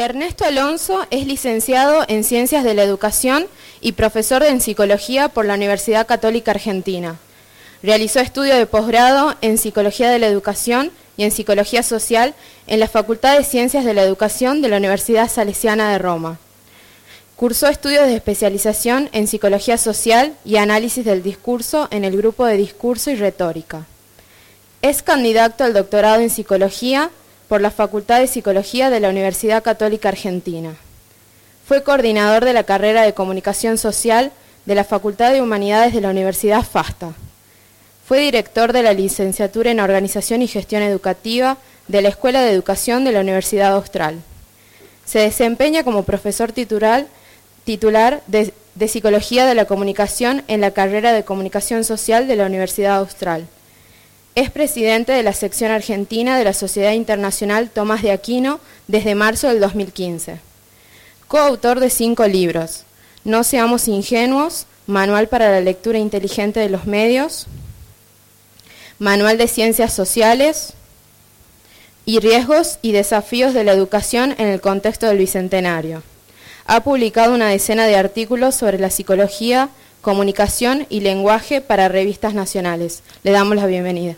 Ernesto Alonso es licenciado en Ciencias de la Educación y profesor en Psicología por la Universidad Católica Argentina. Realizó estudio de posgrado en Psicología de la Educación y en Psicología Social en la Facultad de Ciencias de la Educación de la Universidad Salesiana de Roma. Cursó estudios de especialización en Psicología Social y Análisis del Discurso en el grupo de Discurso y Retórica. Es candidato al doctorado en Psicología por la Facultad de Psicología de la Universidad Católica Argentina. Fue coordinador de la carrera de Comunicación Social de la Facultad de Humanidades de la Universidad FASTA. Fue director de la Licenciatura en Organización y Gestión Educativa de la Escuela de Educación de la Universidad Austral. Se desempeña como profesor titular de Psicología de la Comunicación en la carrera de Comunicación Social de la Universidad Austral. Es presidente de la sección argentina de la Sociedad Internacional Tomás de Aquino desde marzo del 2015. Coautor de 5 libros: No seamos ingenuos, Manual para la lectura inteligente de los medios, Manual de Ciencias Sociales y Riesgos y desafíos de la educación en el contexto del Bicentenario. Ha publicado una decena de artículos sobre la psicología, comunicación y lenguaje para revistas nacionales. Le damos la bienvenida.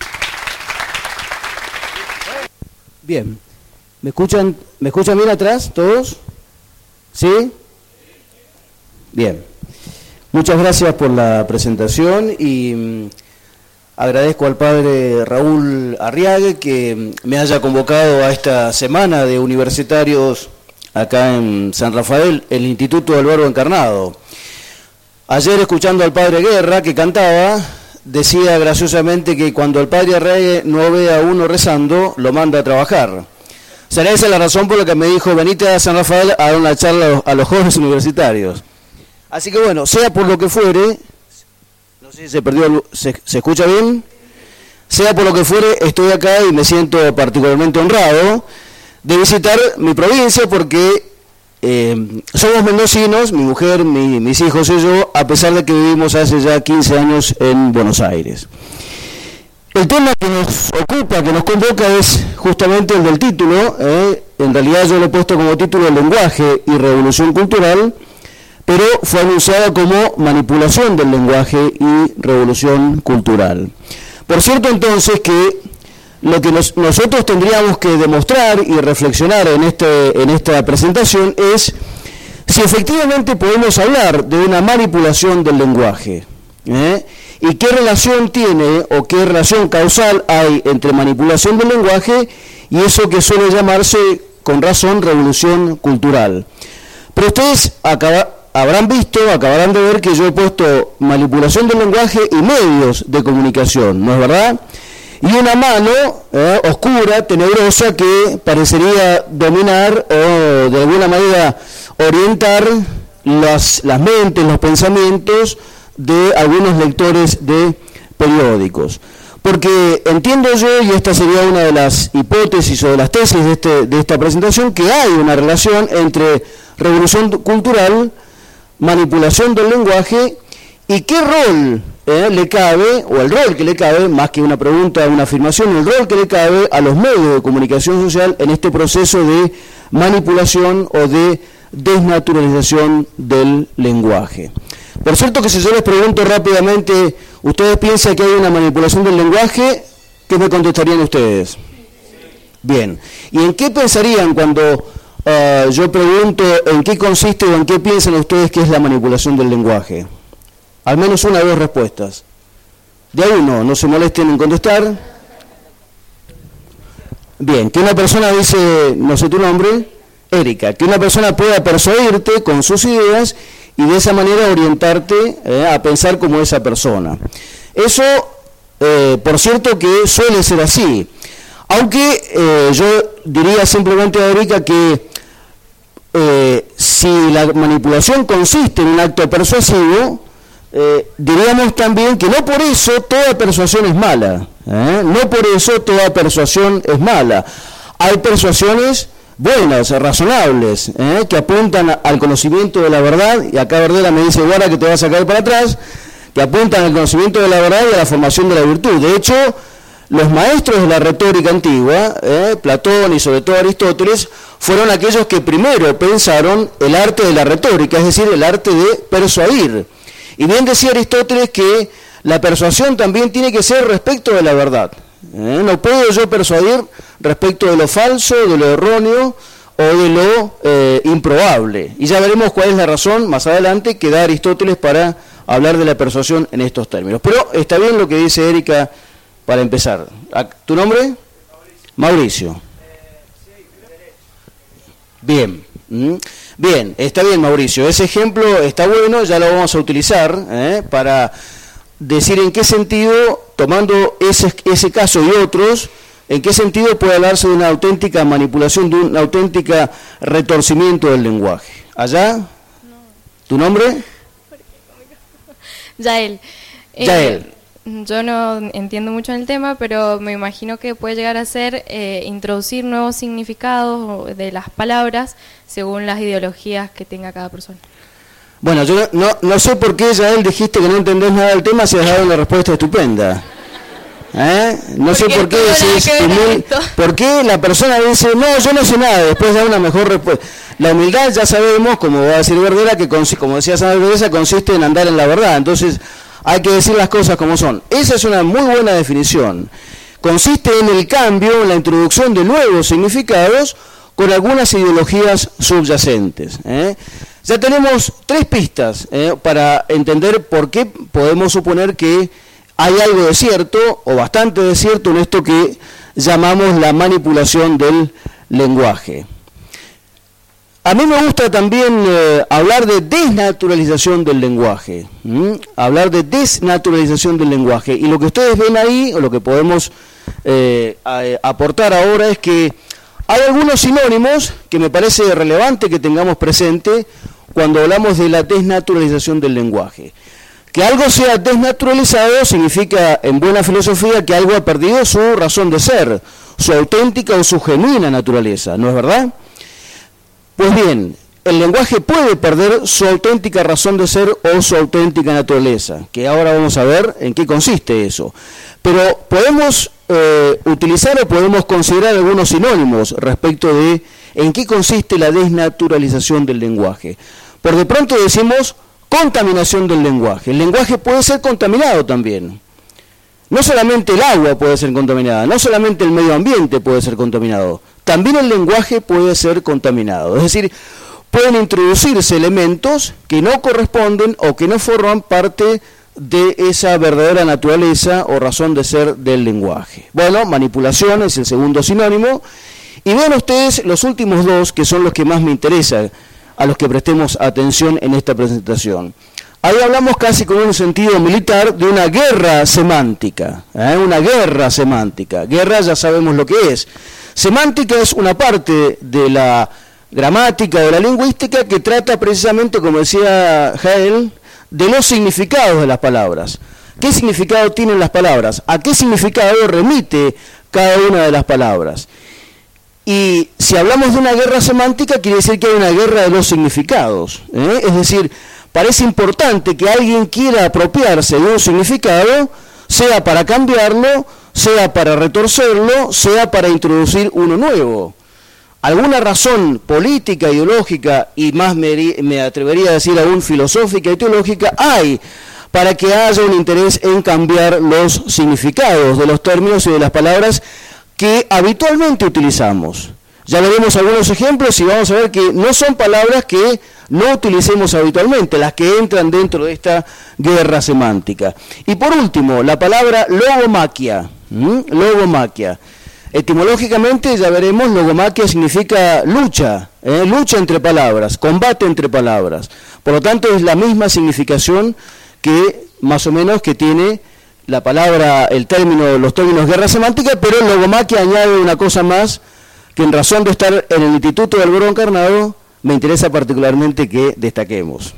Bien, ¿me escuchan bien atrás todos? ¿Sí? Bien, muchas gracias por la presentación y agradezco al padre Raúl Arriague que me haya convocado a esta semana de universitarios acá en San Rafael, el Instituto del Verbo Encarnado. Ayer, escuchando al padre Guerra que cantaba, decía graciosamente que cuando el padre Arriague no ve a uno rezando, lo manda a trabajar. Será esa la razón por la que me dijo: venite a San Rafael a dar una charla a los jóvenes universitarios. Así que bueno, sea por lo que fuere, no sé si se perdió, ¿se escucha bien? Sea por lo que fuere, estoy acá y me siento particularmente honrado de visitar mi provincia porque somos mendocinos, mi mujer, mis hijos y yo, a pesar de que vivimos hace ya 15 años en Buenos Aires. El tema que nos ocupa, que nos convoca, es justamente el del título. En realidad yo lo he puesto como título Lenguaje y Revolución Cultural, pero fue anunciada como Manipulación del Lenguaje y Revolución Cultural. Por cierto, entonces, que lo que nosotros tendríamos que demostrar y reflexionar en esta presentación es si efectivamente podemos hablar de una manipulación del lenguaje, y qué relación tiene o qué relación causal hay entre manipulación del lenguaje y eso que suele llamarse, con razón, revolución cultural. Pero ustedes acabarán de ver que yo he puesto manipulación del lenguaje y medios de comunicación, ¿no es verdad? Y una mano oscura, tenebrosa, que parecería dominar o de alguna manera orientar las mentes, los pensamientos de algunos lectores de periódicos. Porque entiendo yo, y esta sería una de las hipótesis o de las tesis de esta presentación, que hay una relación entre revolución cultural, manipulación del lenguaje y qué rol le cabe, o el rol que le cabe, más que una pregunta, una afirmación, el rol que le cabe a los medios de comunicación social en este proceso de manipulación o de desnaturalización del lenguaje. Por cierto que si yo les pregunto rápidamente, ¿ustedes piensan que hay una manipulación del lenguaje? ¿Qué me contestarían ustedes? Bien. ¿Y en qué pensarían cuando yo pregunto en qué consiste o en qué piensan ustedes que es la manipulación del lenguaje? Al menos una o dos respuestas. De ahí no se molesten en contestar. Bien, que una persona dice, no sé tu nombre, Erika, que una persona pueda persuadirte con sus ideas y de esa manera orientarte a pensar como esa persona. Eso, por cierto, que suele ser así. Aunque yo diría simplemente a Erika que si la manipulación consiste en un acto persuasivo, diríamos también que no por eso toda persuasión es mala, no por eso toda persuasión es mala. Hay persuasiones buenas, razonables, que apuntan al conocimiento de la verdad, y acá Verdela me dice, guarda que te vas a caer para atrás, que apuntan al conocimiento de la verdad y a la formación de la virtud. De hecho, los maestros de la retórica antigua, Platón y sobre todo Aristóteles, fueron aquellos que primero pensaron el arte de la retórica, es decir, el arte de persuadir. Y bien decía Aristóteles que la persuasión también tiene que ser respecto de la verdad. No puedo yo persuadir respecto de lo falso, de lo erróneo o de lo improbable. Y ya veremos cuál es la razón más adelante que da Aristóteles para hablar de la persuasión en estos términos. Pero está bien lo que dice Erika para empezar. ¿Tu nombre? Mauricio. Bien. Bien, está bien, Mauricio. Ese ejemplo está bueno, ya lo vamos a utilizar para decir en qué sentido, tomando ese caso y otros, en qué sentido puede hablarse de una auténtica manipulación, de un auténtico retorcimiento del lenguaje. ¿Allá? No. ¿Tu nombre? Yael. Yael. Yo no entiendo mucho en el tema, pero me imagino que puede llegar a ser introducir nuevos significados de las palabras según las ideologías que tenga cada persona. Bueno, yo no sé por qué, Yael, dijiste que no entendés nada del tema si has dado una respuesta estupenda. No sé por qué decís, por qué la persona dice, no, yo no sé nada, después da una mejor respuesta. La humildad ya sabemos, como va a decir Verdera, que como decía San Verdera, consiste en andar en la verdad. Entonces hay que decir las cosas como son. Esa es una muy buena definición. Consiste en el cambio, en la introducción de nuevos significados con algunas ideologías subyacentes. Ya tenemos 3 pistas para entender por qué podemos suponer que hay algo de cierto, o bastante de cierto, en esto que llamamos la manipulación del lenguaje. A mí me gusta también hablar de desnaturalización del lenguaje. Hablar de desnaturalización del lenguaje. Y lo que ustedes ven ahí, o lo que podemos aportar ahora, es que hay algunos sinónimos que me parece relevante que tengamos presente cuando hablamos de la desnaturalización del lenguaje. Que algo sea desnaturalizado significa, en buena filosofía, que algo ha perdido su razón de ser, su auténtica o su genuina naturaleza, ¿no es verdad? Pues bien, el lenguaje puede perder su auténtica razón de ser o su auténtica naturaleza, que ahora vamos a ver en qué consiste eso. Pero podemos utilizar o podemos considerar algunos sinónimos respecto de en qué consiste la desnaturalización del lenguaje. Por de pronto decimos contaminación del lenguaje. El lenguaje puede ser contaminado también. No solamente el agua puede ser contaminada, no solamente el medio ambiente puede ser contaminado, también el lenguaje puede ser contaminado. Es decir, pueden introducirse elementos que no corresponden o que no forman parte de esa verdadera naturaleza o razón de ser del lenguaje. Bueno, manipulación es el segundo sinónimo. Y vean ustedes los últimos 2, que son los que más me interesan, a los que prestemos atención en esta presentación. Ahí hablamos casi con un sentido militar de una guerra semántica, una guerra semántica. Guerra ya sabemos lo que es. Semántica es una parte de la gramática, de la lingüística, que trata precisamente, como decía Jael, de los significados de las palabras. ¿Qué significado tienen las palabras? ¿A qué significado remite cada una de las palabras? Y si hablamos de una guerra semántica, quiere decir que hay una guerra de los significados. Es decir, parece importante que alguien quiera apropiarse de un significado, sea para cambiarlo, sea para retorcerlo, sea para introducir uno nuevo. Alguna razón política, ideológica, y más me atrevería a decir aún filosófica y teológica, hay para que haya un interés en cambiar los significados de los términos y de las palabras que habitualmente utilizamos. Ya veremos algunos ejemplos y vamos a ver que no son palabras que no utilicemos habitualmente, las que entran dentro de esta guerra semántica. Y por último, la palabra logomaquia. Logomaquia. Etimológicamente, ya veremos, logomaquia significa lucha, lucha entre palabras, combate entre palabras. Por lo tanto, es la misma significación que más o menos que tiene la palabra, los términos guerra semántica, pero logomaquia añade una cosa más que en razón de estar en el Instituto del Verbo Encarnado me interesa particularmente que destaquemos.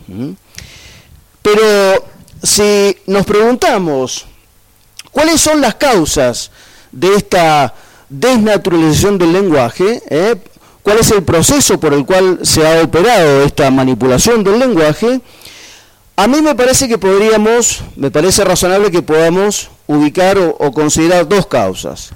Pero si nos preguntamos cuáles son las causas de esta desnaturalización del lenguaje, cuál es el proceso por el cual se ha operado esta manipulación del lenguaje, a mí me parece razonable que podamos ubicar o considerar dos causas.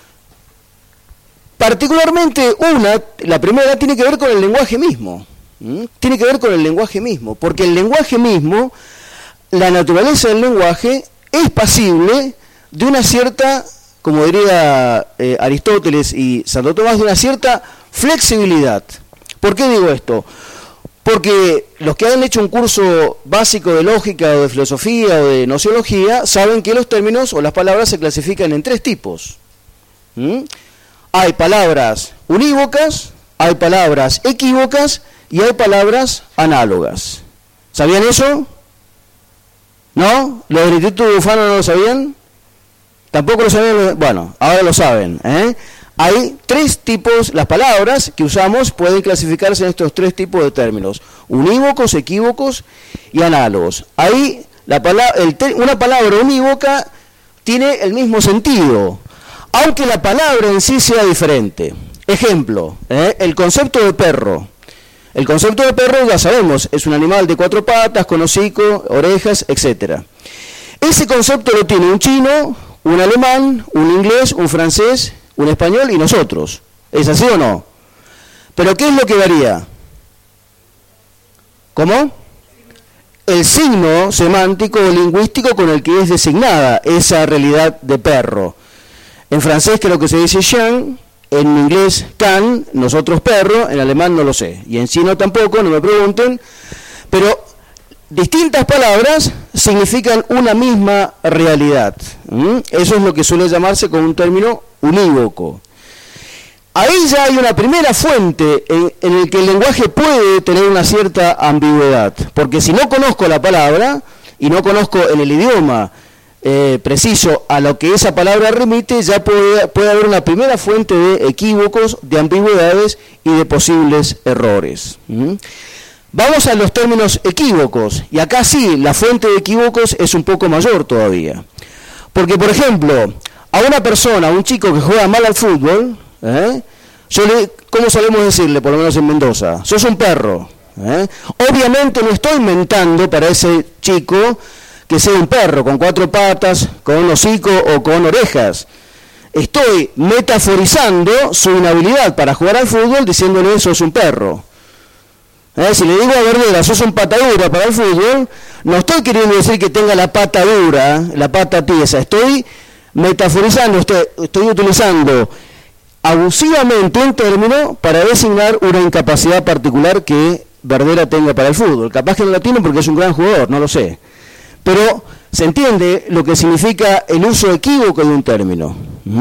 Particularmente la primera tiene que ver con el lenguaje mismo. Tiene que ver con el lenguaje mismo, porque el lenguaje mismo, la naturaleza del lenguaje, es pasible de una cierta, como diría Aristóteles y Santo Tomás, de una cierta flexibilidad. ¿Por qué digo esto? Porque los que han hecho un curso básico de lógica o de filosofía o de nociología saben que los términos o las palabras se clasifican en tres tipos. Hay palabras unívocas, hay palabras equívocas y hay palabras análogas. ¿Sabían eso? ¿No? ¿Los del Instituto Bufano no lo sabían? ¿Tampoco lo sabían? Bueno, ahora lo saben, Hay tres tipos, las palabras que usamos pueden clasificarse en estos tres tipos de términos: unívocos, equívocos y análogos. Ahí una palabra unívoca tiene el mismo sentido, aunque la palabra en sí sea diferente. Ejemplo, el concepto de perro. El concepto de perro, ya sabemos, es un animal de cuatro patas, con hocico, orejas, etc. Ese concepto lo tiene un chino, un alemán, un inglés, un francés, un español y nosotros. ¿Es así o no? ¿Pero qué es lo que varía? ¿Cómo? El signo semántico o lingüístico con el que es designada esa realidad de perro. En francés creo que se dice chien, en inglés can, nosotros perro, en alemán no lo sé, y en chino tampoco, no me pregunten, pero distintas palabras significan una misma realidad. Eso es lo que suele llamarse con un término unívoco. Ahí ya hay una primera fuente en el que el lenguaje puede tener una cierta ambigüedad, porque si no conozco la palabra y no conozco en el idioma preciso a lo que esa palabra remite, ya puede haber una primera fuente de equívocos, de ambigüedades y de posibles errores. Vamos a los términos equívocos, y acá sí, la fuente de equívocos es un poco mayor todavía. Porque, por ejemplo, a una persona, a un chico que juega mal al fútbol, ¿cómo solemos decirle, por lo menos en Mendoza? Sos un perro. Obviamente no estoy inventando para ese chico que sea un perro, con cuatro patas, con un hocico o con orejas. Estoy metaforizando su inhabilidad para jugar al fútbol diciéndole sos un perro. Si le digo a Verdera, sos un pata dura para el fútbol, no estoy queriendo decir que tenga la pata dura, la pata tiesa, estoy metaforizando, estoy utilizando abusivamente un término para designar una incapacidad particular que Verdera tenga para el fútbol. Capaz que no la tiene porque es un gran jugador, no lo sé. Pero se entiende lo que significa el uso equívoco de un término.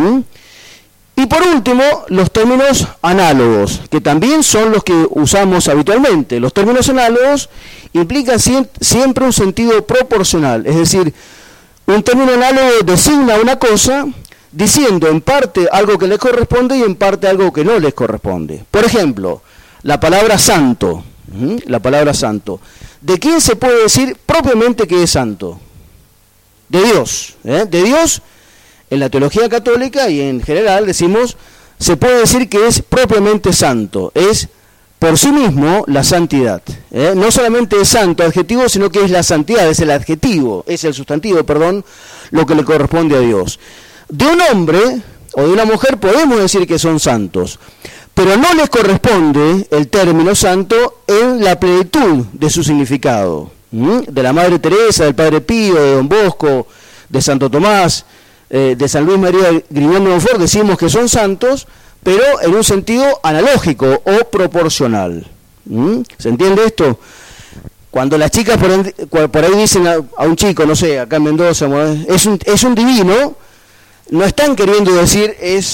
Y por último, los términos análogos, que también son los que usamos habitualmente. Los términos análogos implican siempre un sentido proporcional, es decir, un término análogo designa una cosa diciendo en parte algo que les corresponde y en parte algo que no les corresponde. Por ejemplo, la palabra santo. La palabra santo. ¿De quién se puede decir propiamente que es santo? De Dios. De Dios, en la teología católica y en general decimos, se puede decir que es propiamente santo. Es por sí mismo la santidad. No solamente es santo adjetivo, sino que es la santidad, es el adjetivo, es el sustantivo, perdón, lo que le corresponde a Dios. De un hombre o de una mujer podemos decir que son santos, pero no les corresponde el término santo en la plenitud de su significado. De la Madre Teresa, del Padre Pío, de Don Bosco, de Santo Tomás, de San Luis María Griñón de Montfort, decimos que son santos, pero en un sentido analógico o proporcional. ¿Se entiende esto? Cuando las chicas por ahí dicen a un chico, no sé, acá en Mendoza, es un divino, no están queriendo decir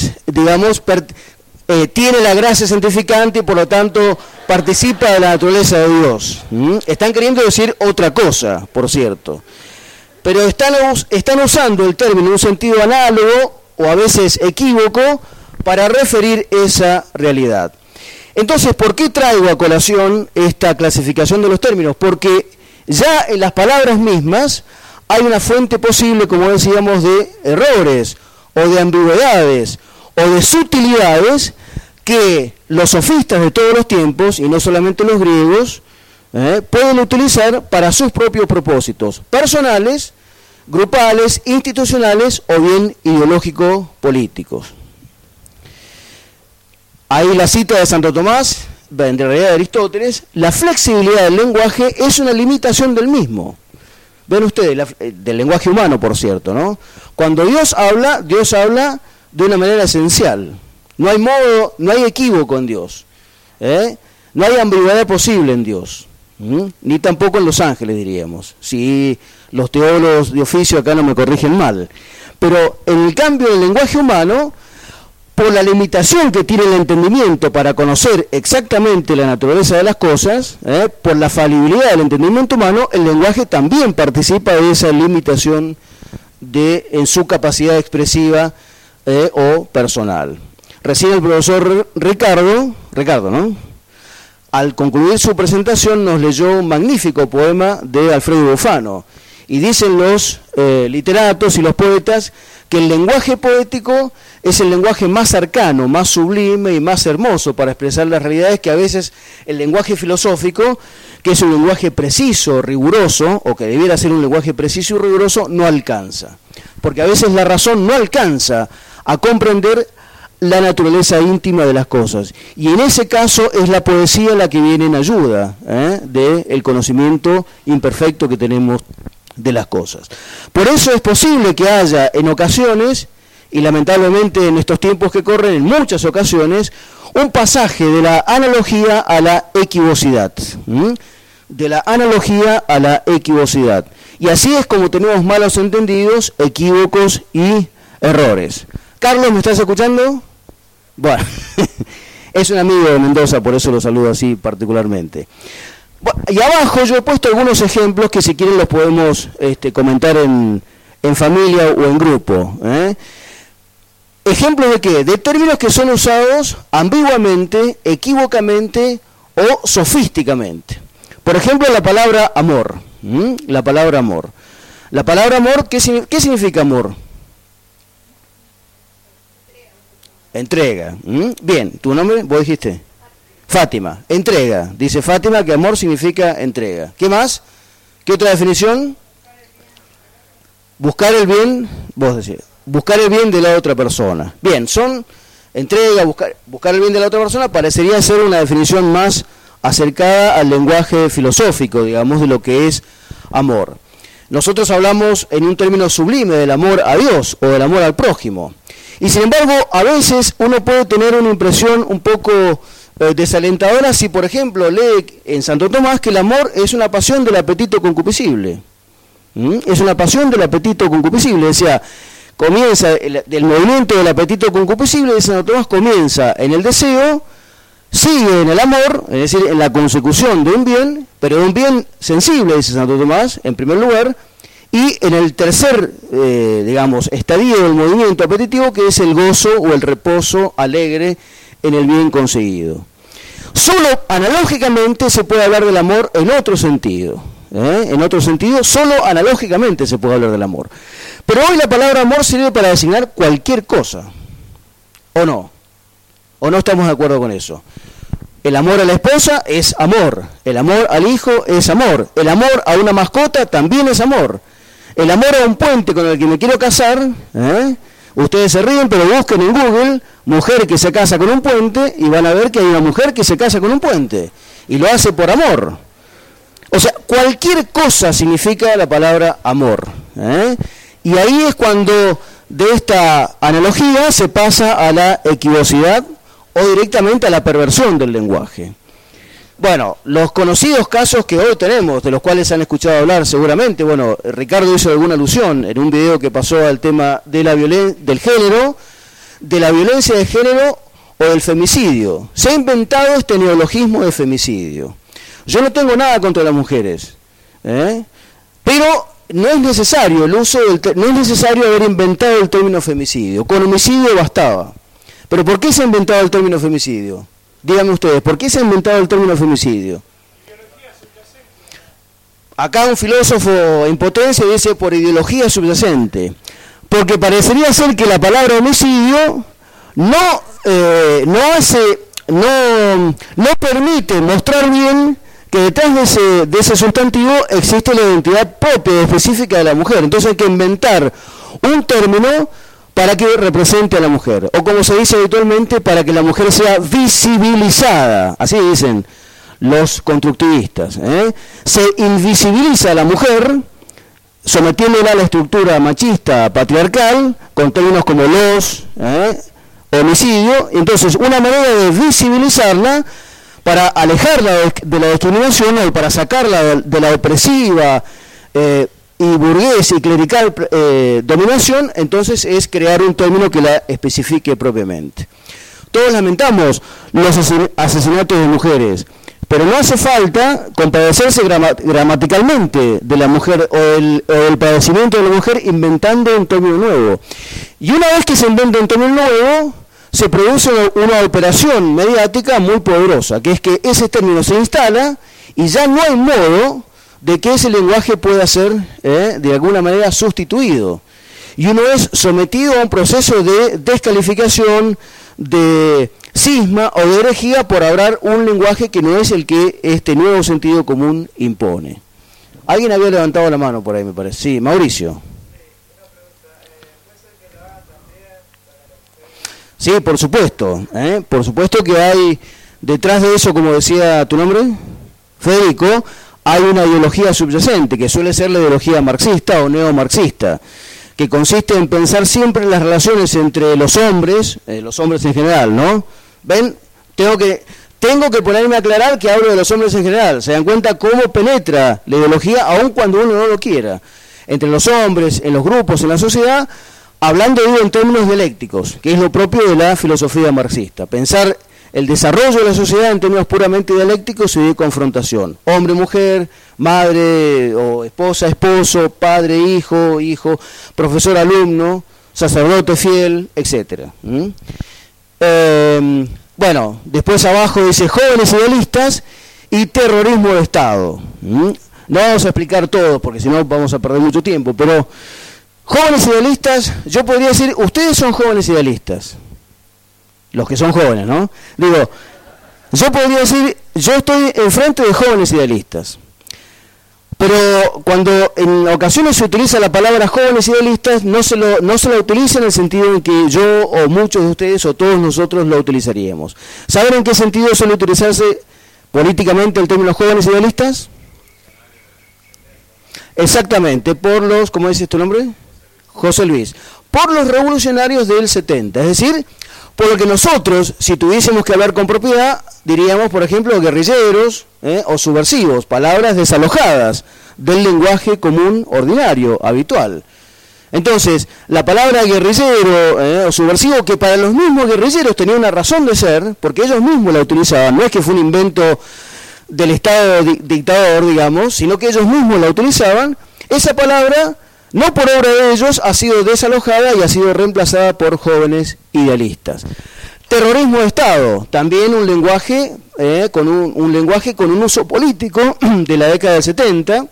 tiene la gracia santificante y por lo tanto participa de la naturaleza de Dios. Están queriendo decir otra cosa, por cierto. Pero están usando el término en un sentido análogo o a veces equívoco para referir esa realidad. Entonces, ¿por qué traigo a colación esta clasificación de los términos? Porque ya en las palabras mismas hay una fuente posible, como decíamos, de errores o de ambigüedades o de sutilidades que los sofistas de todos los tiempos, y no solamente los griegos, pueden utilizar para sus propios propósitos personales, grupales, institucionales o bien ideológico-políticos. Ahí la cita de Santo Tomás, en realidad de Aristóteles: la flexibilidad del lenguaje es una limitación del mismo. Ven ustedes, del lenguaje humano, por cierto, ¿no? Cuando Dios habla de una manera esencial. No hay modo, no hay equívoco en Dios. No hay ambigüedad posible en Dios. Ni tampoco en los ángeles, diríamos. Si los teólogos de oficio acá no me corrigen mal. Pero en el cambio del lenguaje humano, por la limitación que tiene el entendimiento para conocer exactamente la naturaleza de las cosas, por la falibilidad del entendimiento humano, el lenguaje también participa de esa limitación en su capacidad expresiva o personal. Recién el profesor Ricardo, ¿no?, al concluir su presentación nos leyó un magnífico poema de Alfredo Bufano, y dicen los literatos y los poetas que el lenguaje poético es el lenguaje más cercano, más sublime y más hermoso para expresar las realidades que a veces el lenguaje filosófico, que es un lenguaje preciso, riguroso, o que debiera ser un lenguaje preciso y riguroso, no alcanza. Porque a veces la razón no alcanza a comprender la naturaleza íntima de las cosas. Y en ese caso es la poesía la que viene en ayuda del conocimiento imperfecto que tenemos de las cosas. Por eso es posible que haya en ocasiones, y lamentablemente en estos tiempos que corren, en muchas ocasiones, un pasaje de la analogía a la equivocidad. De la analogía a la equivocidad. Y así es como tenemos malos entendidos, equívocos y errores. Carlos, ¿me estás escuchando? Bueno, es un amigo de Mendoza, por eso lo saludo así particularmente. Bueno, y abajo yo he puesto algunos ejemplos que si quieren los podemos comentar en familia o en grupo. ¿Ejemplos de qué? De términos que son usados ambiguamente, equívocamente o sofísticamente. Por ejemplo, la palabra amor. La palabra amor. La palabra amor, ¿qué significa amor? Entrega. Bien, ¿tu nombre? ¿Vos dijiste? Fátima. Entrega. Dice Fátima que amor significa entrega. ¿Qué más? ¿Qué otra definición? Buscar el bien, vos decís, buscar el bien de la otra persona. Bien, son entrega, buscar el bien de la otra persona, parecería ser una definición más acercada al lenguaje filosófico, digamos, de lo que es amor. Nosotros hablamos en un término sublime del amor a Dios o del amor al prójimo. Y sin embargo, a veces uno puede tener una impresión un poco desalentadora si, por ejemplo, lee en Santo Tomás que el amor es una pasión del apetito concupiscible. Es una pasión del apetito concupiscible. O sea, comienza el movimiento del apetito concupiscible de Santo Tomás, comienza en el deseo, sigue en el amor, es decir, en la consecución de un bien, pero de un bien sensible, dice Santo Tomás, en primer lugar, y en el tercer, estadio del movimiento apetitivo, que es el gozo o el reposo alegre en el bien conseguido. Solo analógicamente se puede hablar del amor en otro sentido. En otro sentido, solo analógicamente se puede hablar del amor. Pero hoy la palabra amor sirve para designar cualquier cosa. ¿O no? ¿O no estamos de acuerdo con eso? El amor a la esposa es amor. El amor al hijo es amor. El amor a una mascota también es amor. El amor a un puente con el que me quiero casar, ustedes se ríen, pero busquen en Google mujer que se casa con un puente y van a ver que hay una mujer que se casa con un puente. Y lo hace por amor. O sea, cualquier cosa significa la palabra amor. Y ahí es cuando de esta analogía se pasa a la equivocidad o directamente a la perversión del lenguaje. Bueno, los conocidos casos que hoy tenemos, de los cuales han escuchado hablar seguramente, bueno, Ricardo hizo alguna alusión en un video que pasó al tema de del género, de la violencia de género o del femicidio. Se ha inventado este neologismo de femicidio. Yo no tengo nada contra las mujeres, pero no es necesario no es necesario haber inventado el término femicidio. Con homicidio bastaba. ¿Pero por qué se ha inventado el término femicidio? Díganme ustedes, ¿por qué se ha inventado el término femicidio? Acá un filósofo en potencia dice por ideología subyacente, porque parecería ser que la palabra homicidio no permite mostrar bien que detrás de ese sustantivo existe la identidad propia y específica de la mujer. Entonces hay que inventar un término para que represente a la mujer, o como se dice habitualmente, para que la mujer sea visibilizada, así dicen los constructivistas. Se invisibiliza a la mujer, sometiéndola a la estructura machista patriarcal, con términos como homicidio. Entonces, una manera de visibilizarla, para alejarla de la discriminación, o para sacarla de la opresiva y burguesa y clerical dominación, entonces es crear un término que la especifique propiamente. Todos lamentamos los asesinatos de mujeres, pero no hace falta compadecerse gramaticalmente de la mujer o el padecimiento de la mujer inventando un término nuevo. Y una vez que se inventa un término nuevo, se produce una operación mediática muy poderosa, que es que ese término se instala y ya no hay modo de que ese lenguaje pueda ser de alguna manera sustituido. Y uno es sometido a un proceso de descalificación, de cisma o de herejía por hablar un lenguaje que no es el que este nuevo sentido común impone. Alguien había levantado la mano por ahí, me parece. Sí, Mauricio. Sí, por supuesto. Por supuesto que hay detrás de eso, como decía tu nombre, Federico, hay una ideología subyacente, que suele ser la ideología marxista o neomarxista, que consiste en pensar siempre en las relaciones entre los hombres en general, ¿no? ¿Ven? Tengo que ponerme a aclarar que hablo de los hombres en general. Se dan cuenta cómo penetra la ideología, aun cuando uno no lo quiera, entre los hombres, en los grupos, en la sociedad, hablando en términos dialécticos, que es lo propio de la filosofía marxista. Pensar el desarrollo de la sociedad en términos puramente dialécticos y de confrontación. Hombre, mujer, madre o esposa, esposo, padre, hijo, profesor, alumno, sacerdote, fiel, etc. Bueno, después abajo dice jóvenes idealistas y terrorismo de Estado. No vamos a explicar todo porque si no vamos a perder mucho tiempo, pero jóvenes idealistas, yo podría decir, ustedes son jóvenes idealistas. Los que son jóvenes, ¿no? Digo, yo podría decir, yo estoy enfrente de jóvenes idealistas. Pero cuando en ocasiones se utiliza la palabra jóvenes idealistas, no se la utiliza en el sentido en que yo o muchos de ustedes o todos nosotros lo utilizaríamos. ¿Saben en qué sentido suele utilizarse políticamente el término jóvenes idealistas? Exactamente, por los, ¿cómo dices tu nombre? José Luis. Por los revolucionarios del 70, es decir, por lo que nosotros, si tuviésemos que hablar con propiedad, diríamos, por ejemplo, guerrilleros o subversivos, palabras desalojadas del lenguaje común, ordinario, habitual. Entonces, la palabra guerrillero o subversivo, que para los mismos guerrilleros tenía una razón de ser, porque ellos mismos la utilizaban, no es que fue un invento del Estado dictador, digamos, sino que ellos mismos la utilizaban, esa palabra, no por obra de ellos, ha sido desalojada y ha sido reemplazada por jóvenes idealistas. Terrorismo de Estado, también un lenguaje con un uso político de la década del 70.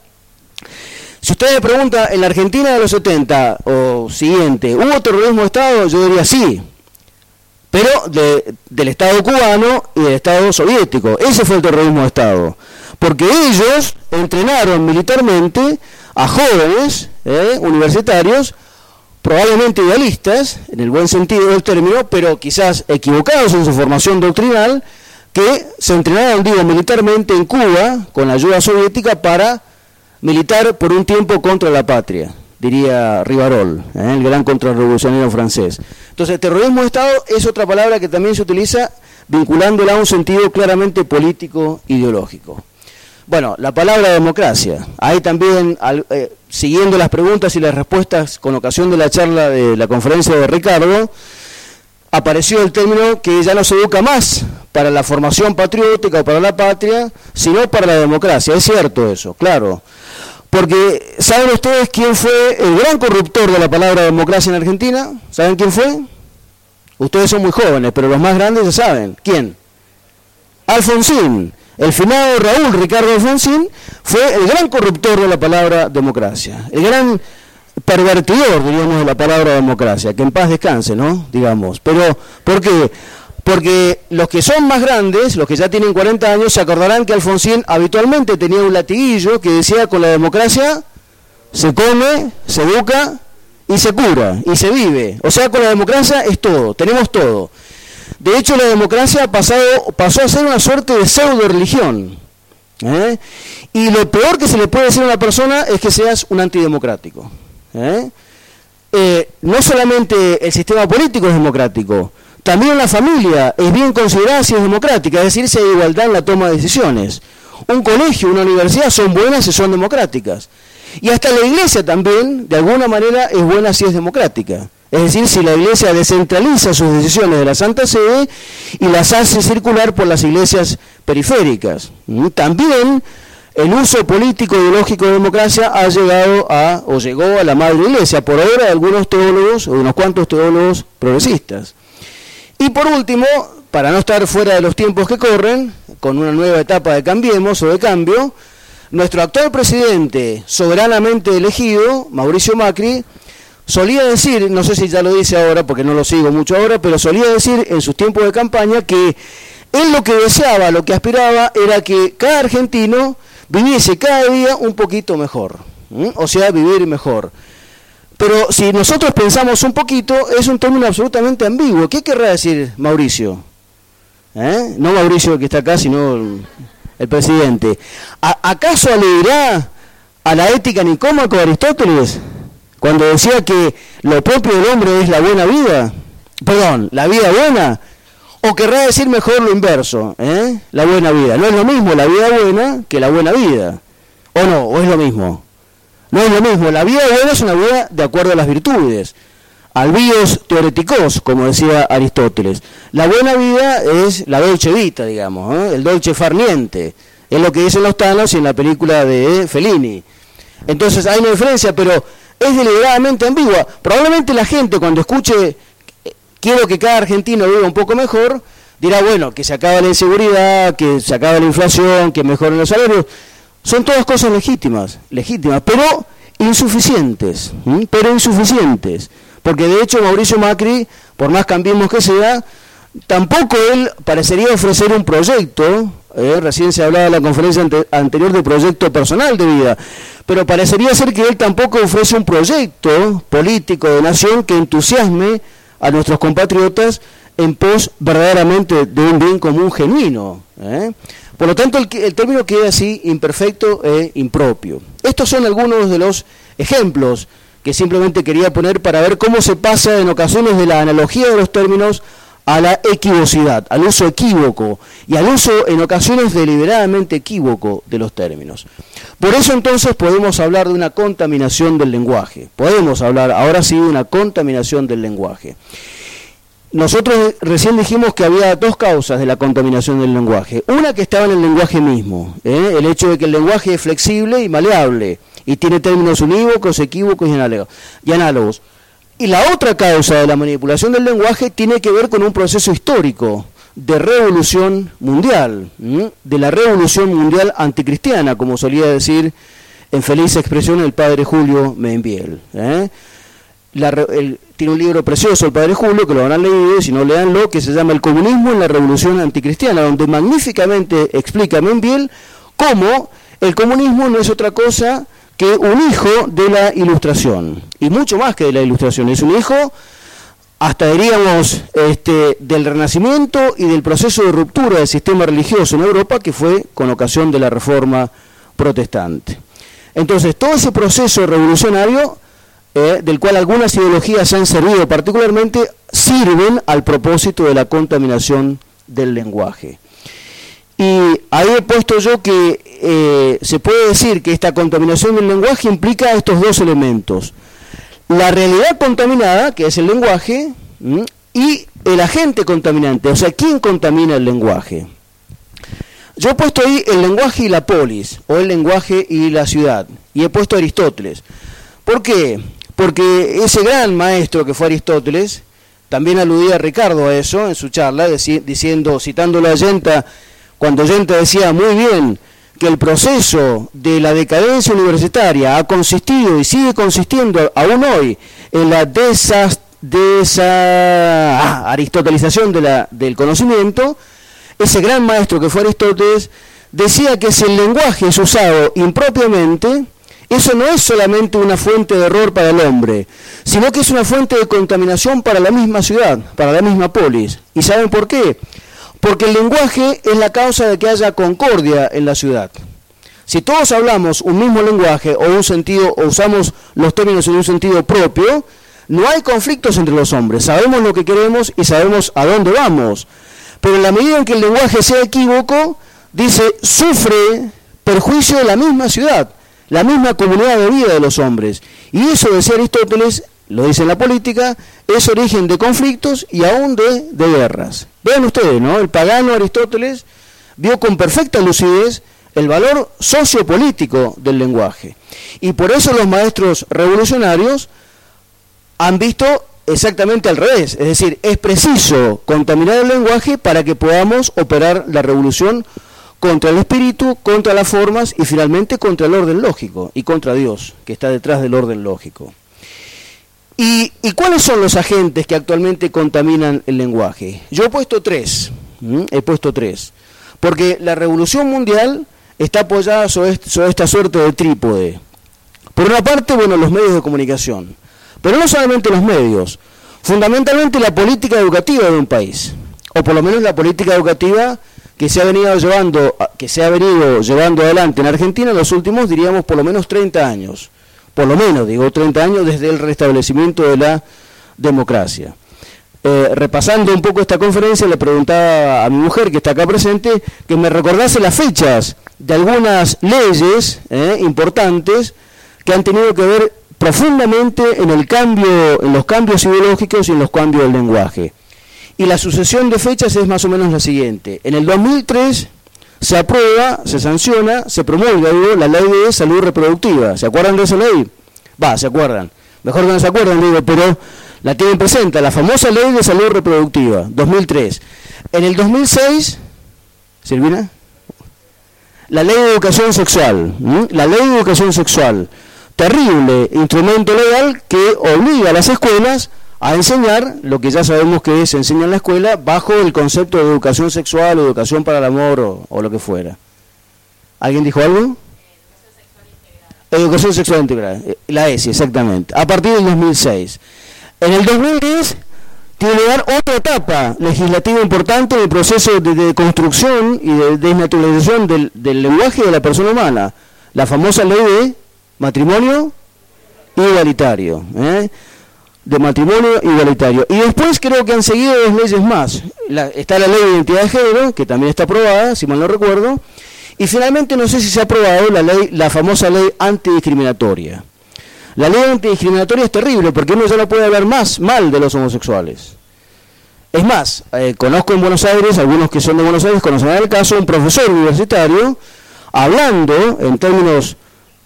Si usted me pregunta, en la Argentina de los 70 o siguiente, ¿hubo terrorismo de Estado? Yo diría sí, pero del Estado cubano y del Estado soviético. Ese fue el terrorismo de Estado, porque ellos entrenaron militarmente a jóvenes universitarios, probablemente idealistas, en el buen sentido del término, pero quizás equivocados en su formación doctrinal, que se entrenaron, militarmente en Cuba, con la ayuda soviética, para militar por un tiempo contra la patria, diría Rivarol, el gran contrarrevolucionario francés. Entonces, terrorismo de Estado es otra palabra que también se utiliza vinculándola a un sentido claramente político, ideológico. Bueno, la palabra democracia. Ahí también, siguiendo las preguntas y las respuestas con ocasión de la charla de la conferencia de Ricardo, apareció el término que ya no se educa más para la formación patriótica o para la patria, sino para la democracia. Es cierto eso, claro. Porque, ¿saben ustedes quién fue el gran corruptor de la palabra democracia en Argentina? ¿Saben quién fue? Ustedes son muy jóvenes, pero los más grandes ya saben. ¿Quién? Alfonsín. El finado Raúl Ricardo Alfonsín fue el gran corruptor de la palabra democracia, el gran pervertidor, diríamos, de la palabra democracia, que en paz descanse, ¿no? Digamos. Pero, ¿por qué? Porque los que son más grandes, los que ya tienen 40 años, se acordarán que Alfonsín habitualmente tenía un latiguillo que decía: con la democracia se come, se educa y se cura, y se vive. O sea, con la democracia es todo, tenemos todo. De hecho, la democracia pasó a ser una suerte de pseudo-religión. Y lo peor que se le puede decir a una persona es que seas un antidemocrático. No solamente el sistema político es democrático, también la familia es bien considerada si es democrática, es decir, si hay igualdad en la toma de decisiones. Un colegio, una universidad son buenas si son democráticas. Y hasta la iglesia también, de alguna manera, es buena si es democrática. Es decir, si la iglesia descentraliza sus decisiones de la Santa Sede y las hace circular por las iglesias periféricas. También el uso político ideológico de democracia llegó a la madre iglesia, por ahora de algunos teólogos, o de unos cuantos teólogos progresistas. Y por último, para no estar fuera de los tiempos que corren, con una nueva etapa de Cambiemos o de cambio, nuestro actual presidente, soberanamente elegido, Mauricio Macri, solía decir, no sé si ya lo dice ahora porque no lo sigo mucho ahora, pero solía decir en sus tiempos de campaña que él lo que deseaba, lo que aspiraba era que cada argentino viviese cada día un poquito mejor, o sea, vivir mejor. Pero si nosotros pensamos un poquito, es un término absolutamente ambiguo. ¿Qué querrá decir Mauricio? No Mauricio que está acá, sino el presidente. ¿Acaso aludirá a la ética nicómaco de Aristóteles, cuando decía que lo propio del hombre es la buena vida? Perdón, la vida buena. ¿O querrá decir mejor lo inverso? La buena vida. No es lo mismo la vida buena que la buena vida. ¿O no? ¿O es lo mismo? No es lo mismo. La vida buena es una vida de acuerdo a las virtudes. Albios teoreticos, como decía Aristóteles. La buena vida es la dolce vita, digamos, el dolce far niente. Es lo que dicen los Thanos en la película de Fellini. Entonces hay una diferencia, pero es deliberadamente ambigua. Probablemente la gente cuando escuche quiero que cada argentino viva un poco mejor, dirá, bueno, que se acabe la inseguridad, que se acabe la inflación, que mejoren los salarios. Son todas cosas legítimas, pero insuficientes, porque de hecho Mauricio Macri, por más Cambiemos que sea, tampoco él parecería ofrecer un proyecto, recién se hablaba en la conferencia anterior de proyecto personal de vida, pero parecería ser que él tampoco ofrece un proyecto político de nación que entusiasme a nuestros compatriotas en pos verdaderamente de un bien común genuino. Por lo tanto, el término queda así imperfecto e impropio. Estos son algunos de los ejemplos que simplemente quería poner para ver cómo se pasa en ocasiones de la analogía de los términos a la equivocidad, al uso equívoco y al uso en ocasiones deliberadamente equívoco de los términos. Por eso entonces podemos hablar de una contaminación del lenguaje. Podemos hablar ahora sí de una contaminación del lenguaje. Nosotros recién dijimos que había dos causas de la contaminación del lenguaje. Una que estaba en el lenguaje mismo, el hecho de que el lenguaje es flexible y maleable y tiene términos unívocos, equívocos y análogos. Y la otra causa de la manipulación del lenguaje tiene que ver con un proceso histórico de revolución mundial, de la revolución mundial anticristiana, como solía decir en feliz expresión el padre Julio Membiel. Tiene un libro precioso el padre Julio, que lo habrán leído, y si no leanlo, que se llama El comunismo en la revolución anticristiana, donde magníficamente explica Membiel cómo el comunismo no es otra cosa que un hijo de la Ilustración, y mucho más que de la Ilustración, es un hijo, hasta diríamos, del Renacimiento y del proceso de ruptura del sistema religioso en Europa, que fue con ocasión de la Reforma Protestante. Entonces, todo ese proceso revolucionario, del cual algunas ideologías se han servido particularmente, sirven al propósito de la contaminación del lenguaje. Y ahí he puesto yo que se puede decir que esta contaminación del lenguaje implica estos dos elementos. La realidad contaminada, que es el lenguaje, y el agente contaminante, o sea, ¿quién contamina el lenguaje? Yo he puesto ahí el lenguaje y la polis, o el lenguaje y la ciudad, y he puesto a Aristóteles. ¿Por qué? Porque ese gran maestro que fue Aristóteles, también aludía a Ricardo a eso en su charla, diciendo, citándolo a Yenta, cuando Yenta decía muy bien que el proceso de la decadencia universitaria ha consistido y sigue consistiendo aún hoy en la de esa aristotelización del conocimiento, ese gran maestro que fue Aristóteles, decía que si el lenguaje es usado impropiamente, eso no es solamente una fuente de error para el hombre, sino que es una fuente de contaminación para la misma ciudad, para la misma polis. ¿Y saben por qué? Porque el lenguaje es la causa de que haya concordia en la ciudad. Si todos hablamos un mismo lenguaje o un sentido, o usamos los términos en un sentido propio, no hay conflictos entre los hombres. Sabemos lo que queremos y sabemos a dónde vamos. Pero en la medida en que el lenguaje sea equívoco, dice, sufre perjuicio de la misma ciudad, la misma comunidad de vida de los hombres. Y eso, decía Aristóteles, lo dice en la política, es origen de conflictos y aún de guerras. Vean ustedes, ¿no? El pagano Aristóteles vio con perfecta lucidez el valor sociopolítico del lenguaje. Y por eso los maestros revolucionarios han visto exactamente al revés. Es decir, es preciso contaminar el lenguaje para que podamos operar la revolución contra el espíritu, contra las formas y finalmente contra el orden lógico y contra Dios, que está detrás del orden lógico. ¿Y cuáles son los agentes que actualmente contaminan el lenguaje? Yo he puesto tres, porque la revolución mundial está apoyada sobre esta suerte de trípode. Por una parte, bueno, los medios de comunicación, pero no solamente los medios, fundamentalmente la política educativa de un país, o por lo menos la política educativa que se ha venido llevando adelante en Argentina en los últimos, diríamos, por lo menos 30 años. Por lo menos, digo, 30 años desde el restablecimiento de la democracia. Repasando un poco esta conferencia, le preguntaba a mi mujer, que está acá presente, que me recordase las fechas de algunas leyes importantes que han tenido que ver profundamente en los cambios ideológicos y en los cambios del lenguaje. Y la sucesión de fechas es más o menos la siguiente. En el 2003 se aprueba, se sanciona, se promulga, la ley de salud reproductiva. ¿Se acuerdan de esa ley? Se acuerdan. Mejor que no se acuerdan, pero la tienen presente, la famosa ley de salud reproductiva, 2003. En el 2006, ¿Silvina? La ley de educación sexual. La ley de educación sexual. Terrible instrumento legal que obliga a las escuelas a enseñar lo que ya sabemos que se enseña en la escuela bajo el concepto de educación sexual, o educación para el amor o lo que fuera. ¿Alguien dijo algo? Educación sexual integrada, la ESI, exactamente, a partir del 2006. En el 2010 tiene lugar otra etapa legislativa importante en el proceso de construcción y de desnaturalización del lenguaje de la persona humana, la famosa ley de matrimonio igualitario, de matrimonio igualitario. Y después creo que han seguido dos leyes más. Está la ley de identidad de género, que también está aprobada, si mal no recuerdo, y finalmente no sé si se ha aprobado la famosa ley antidiscriminatoria. La ley antidiscriminatoria es terrible porque uno ya no puede hablar más mal de los homosexuales. Es más, conozco en Buenos Aires, algunos que son de Buenos Aires conocerán el caso, un profesor universitario hablando en términos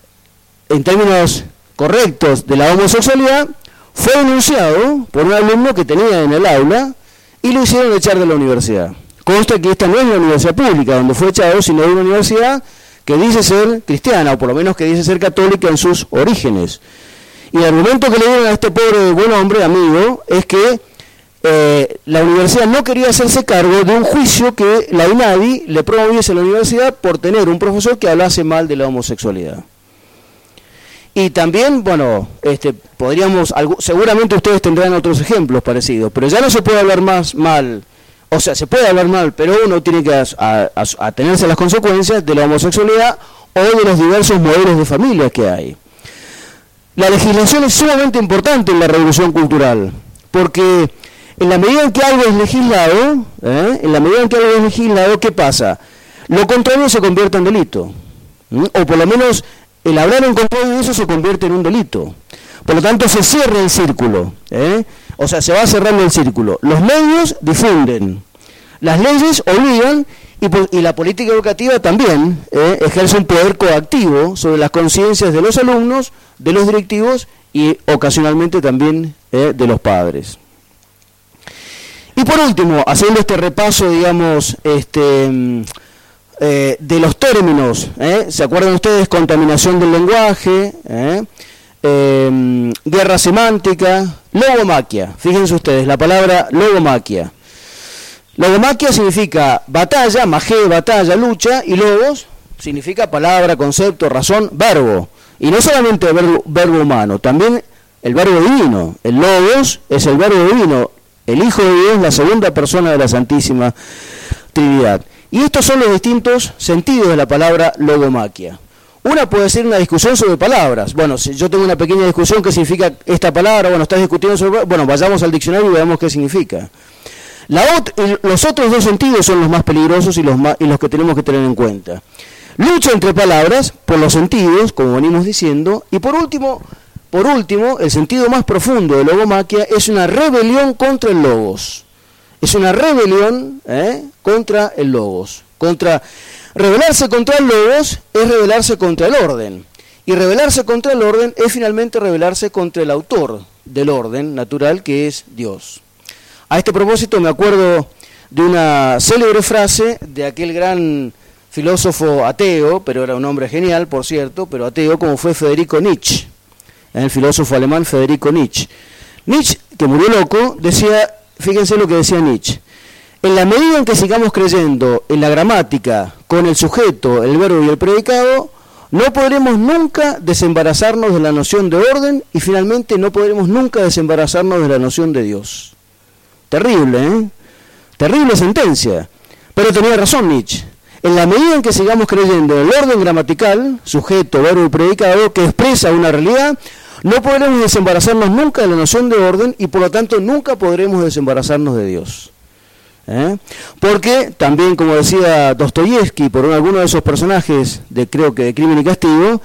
correctos de la homosexualidad, fue denunciado por un alumno que tenía en el aula y lo hicieron echar de la universidad. Consta que esta no es una universidad pública donde fue echado, sino una universidad que dice ser cristiana, o por lo menos que dice ser católica en sus orígenes. Y el argumento que le dieron a este pobre buen hombre, amigo, es que la universidad no quería hacerse cargo de un juicio que la INADI le promoviese a la universidad por tener un profesor que hablase mal de la homosexualidad. Y también, bueno, seguramente ustedes tendrán otros ejemplos parecidos, pero ya no se puede hablar más mal, o sea, se puede hablar mal, pero uno tiene que atenerse a las consecuencias de la homosexualidad o de los diversos modelos de familia que hay. La legislación es sumamente importante en la revolución cultural, porque en la medida en que algo es legislado, ¿qué pasa? Lo contrario se convierte en delito, o por lo menos el hablar en contra de eso se convierte en un delito. Por lo tanto, se cierra el círculo, o sea, se va cerrando el círculo. Los medios difunden, las leyes obligan, y la política educativa también ejerce un poder coactivo sobre las conciencias de los alumnos, de los directivos y ocasionalmente también de los padres. Y por último, haciendo este repaso, digamos, de los términos, ¿se acuerdan ustedes? Contaminación del lenguaje, guerra semántica, logomaquia. Fíjense ustedes, la palabra logomaquia. Logomaquia significa batalla, magé, batalla, lucha, y logos significa palabra, concepto, razón, verbo. Y no solamente el verbo humano, también el verbo divino. El logos es el verbo divino, el Hijo de Dios, la segunda persona de la Santísima Trinidad. Y estos son los distintos sentidos de la palabra logomaquia. Una puede ser una discusión sobre palabras. Bueno, si yo tengo una pequeña discusión, ¿qué significa esta palabra? Bueno, estás discutiendo sobre... Bueno, vayamos al diccionario y veamos qué significa. Los otros dos sentidos son los más peligrosos y los que tenemos que tener en cuenta. Lucha entre palabras por los sentidos, como venimos diciendo, y por último, el sentido más profundo de logomaquia es una rebelión contra el logos. Es una rebelión contra el logos. Rebelarse contra el logos es rebelarse contra el orden. Y rebelarse contra el orden es finalmente rebelarse contra el autor del orden natural, que es Dios. A este propósito me acuerdo de una célebre frase de aquel gran filósofo ateo, pero era un hombre genial, por cierto, pero ateo, como fue Federico Nietzsche, el filósofo alemán Federico Nietzsche. Nietzsche, que murió loco, decía, fíjense lo que decía Nietzsche: en la medida en que sigamos creyendo en la gramática con el sujeto, el verbo y el predicado, no podremos nunca desembarazarnos de la noción de orden y finalmente no podremos nunca desembarazarnos de la noción de Dios. Terrible, ¿eh? Terrible sentencia. Pero tenía razón Nietzsche. En la medida en que sigamos creyendo en el orden gramatical, sujeto, verbo y predicado, que expresa una realidad, no podremos desembarazarnos nunca de la noción de orden y por lo tanto nunca podremos desembarazarnos de Dios. Porque también, como decía Dostoyevsky, por alguno de esos personajes creo que de Crimen y Castigo,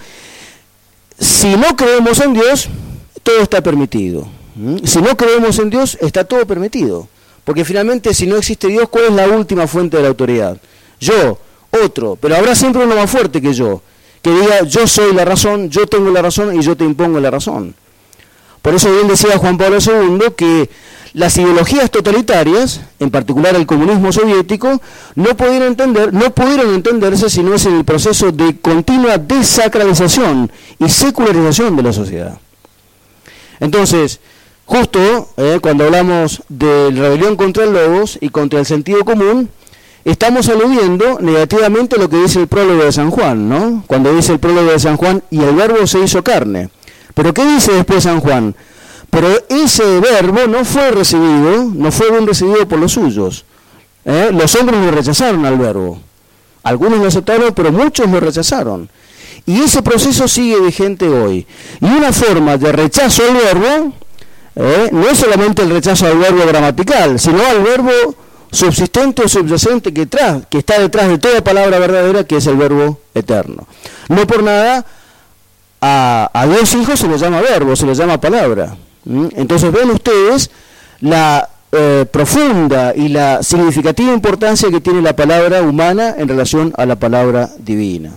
si no creemos en Dios, todo está permitido. Si no creemos en Dios, está todo permitido. Porque finalmente, si no existe Dios, ¿cuál es la última fuente de la autoridad? Yo, otro, pero habrá siempre uno más fuerte que yo, que diga, yo soy la razón, yo tengo la razón y yo te impongo la razón. Por eso bien decía Juan Pablo II que las ideologías totalitarias, en particular el comunismo soviético, no pudieron entenderse si no es en el proceso de continua desacralización y secularización de la sociedad. Entonces, justo cuando hablamos de rebelión contra el logos y contra el sentido común, estamos aludiendo negativamente a lo que dice el prólogo de San Juan, ¿no? Cuando dice el prólogo de San Juan, y el verbo se hizo carne. Pero ¿qué dice después San Juan? Pero ese verbo no fue bien recibido por los suyos. Los hombres lo rechazaron al verbo. Algunos lo aceptaron, pero muchos lo rechazaron. Y ese proceso sigue vigente hoy. Y una forma de rechazo al verbo, no es solamente el rechazo al verbo gramatical, sino al verbo subsistente o subyacente que está detrás de toda palabra verdadera, que es el verbo eterno. No por nada a Dios Hijo se le llama verbo, se le llama palabra. Entonces ven ustedes la profunda y la significativa importancia que tiene la palabra humana en relación a la palabra divina.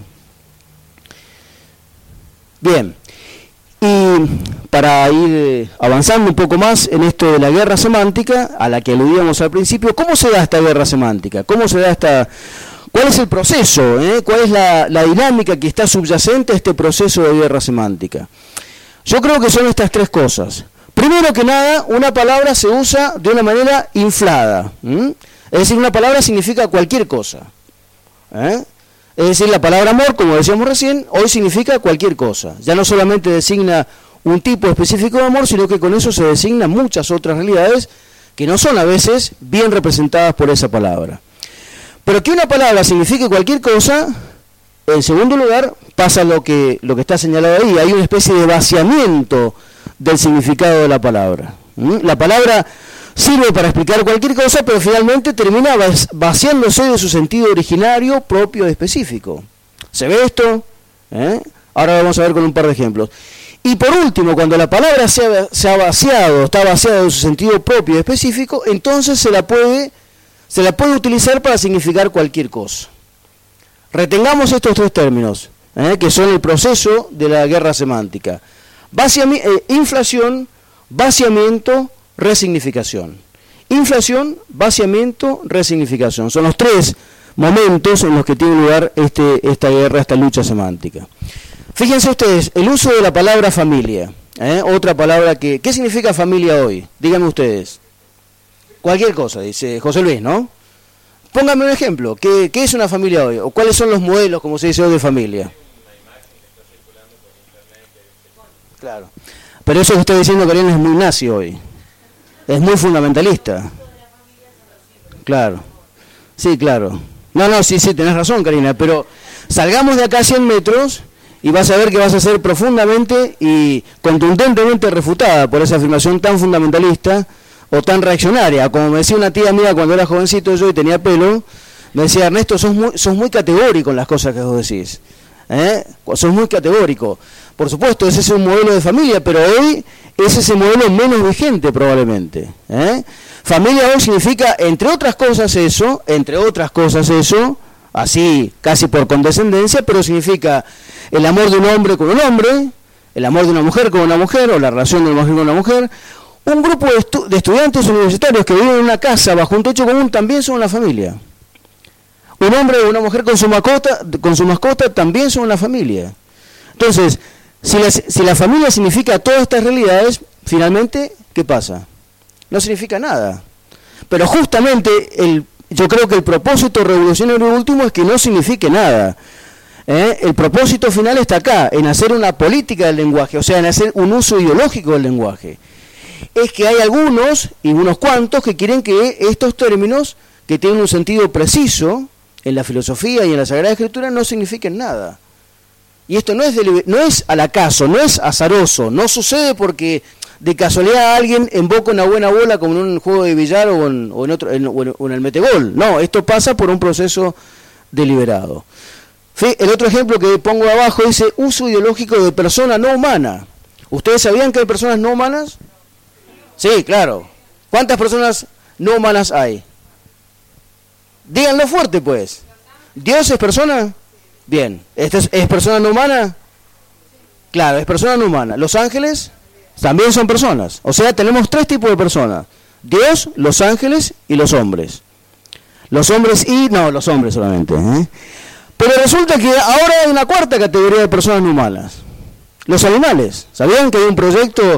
Bien, y para ir avanzando un poco más en esto de la guerra semántica, a la que aludíamos al principio, ¿cómo se da esta guerra semántica? ¿Cuál es el proceso? ¿Cuál es la dinámica que está subyacente a este proceso de guerra semántica? Yo creo que son estas tres cosas. Primero que nada, una palabra se usa de una manera inflada. Es decir, una palabra significa cualquier cosa. Es decir, la palabra amor, como decíamos recién, hoy significa cualquier cosa. Ya no solamente designa un tipo específico de amor, sino que con eso se designan muchas otras realidades que no son a veces bien representadas por esa palabra. Pero que una palabra signifique cualquier cosa, en segundo lugar, pasa lo que está señalado ahí. Hay una especie de vaciamiento del significado de la palabra. La palabra sirve para explicar cualquier cosa, pero finalmente termina vaciándose de su sentido originario, propio y específico. ¿Se ve esto? Ahora vamos a ver con un par de ejemplos. Y por último, cuando la palabra está vaciada de su sentido propio y específico, entonces se la puede utilizar para significar cualquier cosa. Retengamos estos tres términos, que son el proceso de la guerra semántica. Inflación, vaciamiento, resignificación. Inflación, vaciamiento, resignificación. Son los tres momentos en los que tiene lugar esta guerra, esta lucha semántica. Fíjense ustedes, el uso de la palabra familia. Otra palabra que... ¿Qué significa familia hoy? Díganme ustedes. Cualquier cosa, dice José Luis, ¿no? Pónganme un ejemplo. ¿Qué es una familia hoy? ¿O cuáles son los modelos, como se dice hoy, de familia? Claro. Pero eso que estoy diciendo, Karina, es muy nazi hoy. Es muy fundamentalista. Claro. Sí, claro. No, sí, tenés razón, Karina, pero salgamos de acá a 100 metros y vas a ver que vas a ser profundamente y contundentemente refutada por esa afirmación tan fundamentalista o tan reaccionaria. Como me decía una tía mía cuando era jovencito yo y tenía pelo, me decía, Ernesto, sos muy categórico en las cosas que vos decís. Sos muy categórico. Por supuesto, ese es un modelo de familia, pero hoy es ese modelo menos vigente probablemente. Familia hoy significa, entre otras cosas eso, así casi por condescendencia, pero significa el amor de un hombre con un hombre, el amor de una mujer con una mujer, o la relación de una mujer con una mujer. Un grupo de estudiantes universitarios que viven en una casa bajo un techo común también son una familia. Un hombre o una mujer con su mascota también son una familia. Entonces, si la familia significa todas estas realidades, finalmente, ¿qué pasa? No significa nada. Pero justamente yo creo que el propósito revolucionario último es que no signifique nada. El propósito final está acá, en hacer una política del lenguaje, o sea, en hacer un uso ideológico del lenguaje. Es que hay algunos, y unos cuantos, que quieren que estos términos, que tienen un sentido preciso en la filosofía y en la Sagrada Escritura, no signifiquen nada. Y esto no es al acaso, no es azaroso, no sucede porque de casualidad alguien invoca una buena bola como en un juego de billar o en el metegol. No, esto pasa por un proceso deliberado. El otro ejemplo que pongo abajo dice uso ideológico de persona no humana. ¿Ustedes sabían que hay personas no humanas? Sí, claro. ¿Cuántas personas no humanas hay? Díganlo fuerte, pues. ¿Dios es persona? Bien. ¿Es persona no humana? Claro, es persona no humana. ¿Los ángeles? También son personas. O sea, tenemos 3 tipos de personas. Dios, los ángeles y los hombres. Los hombres los hombres solamente. Pero resulta que ahora hay una 4ª categoría de personas no humanas. Los animales. ¿Sabían que hay un proyecto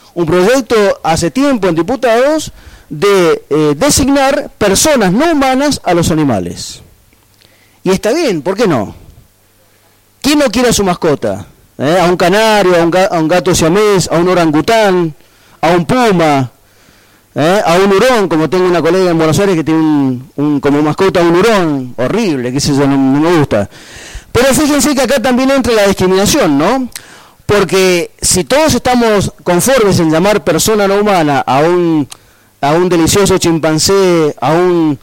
hace tiempo en diputados de designar personas no humanas a los animales? Y está bien, ¿por qué no? ¿Quién no quiere a su mascota? A un canario, a un gato siamés, a un orangután, a un puma, a un hurón, como tengo una colega en Buenos Aires que tiene como mascota un hurón, horrible, que no me gusta. Pero fíjense que acá también entra la discriminación, ¿no? Porque si todos estamos conformes en llamar persona no humana a un delicioso chimpancé, a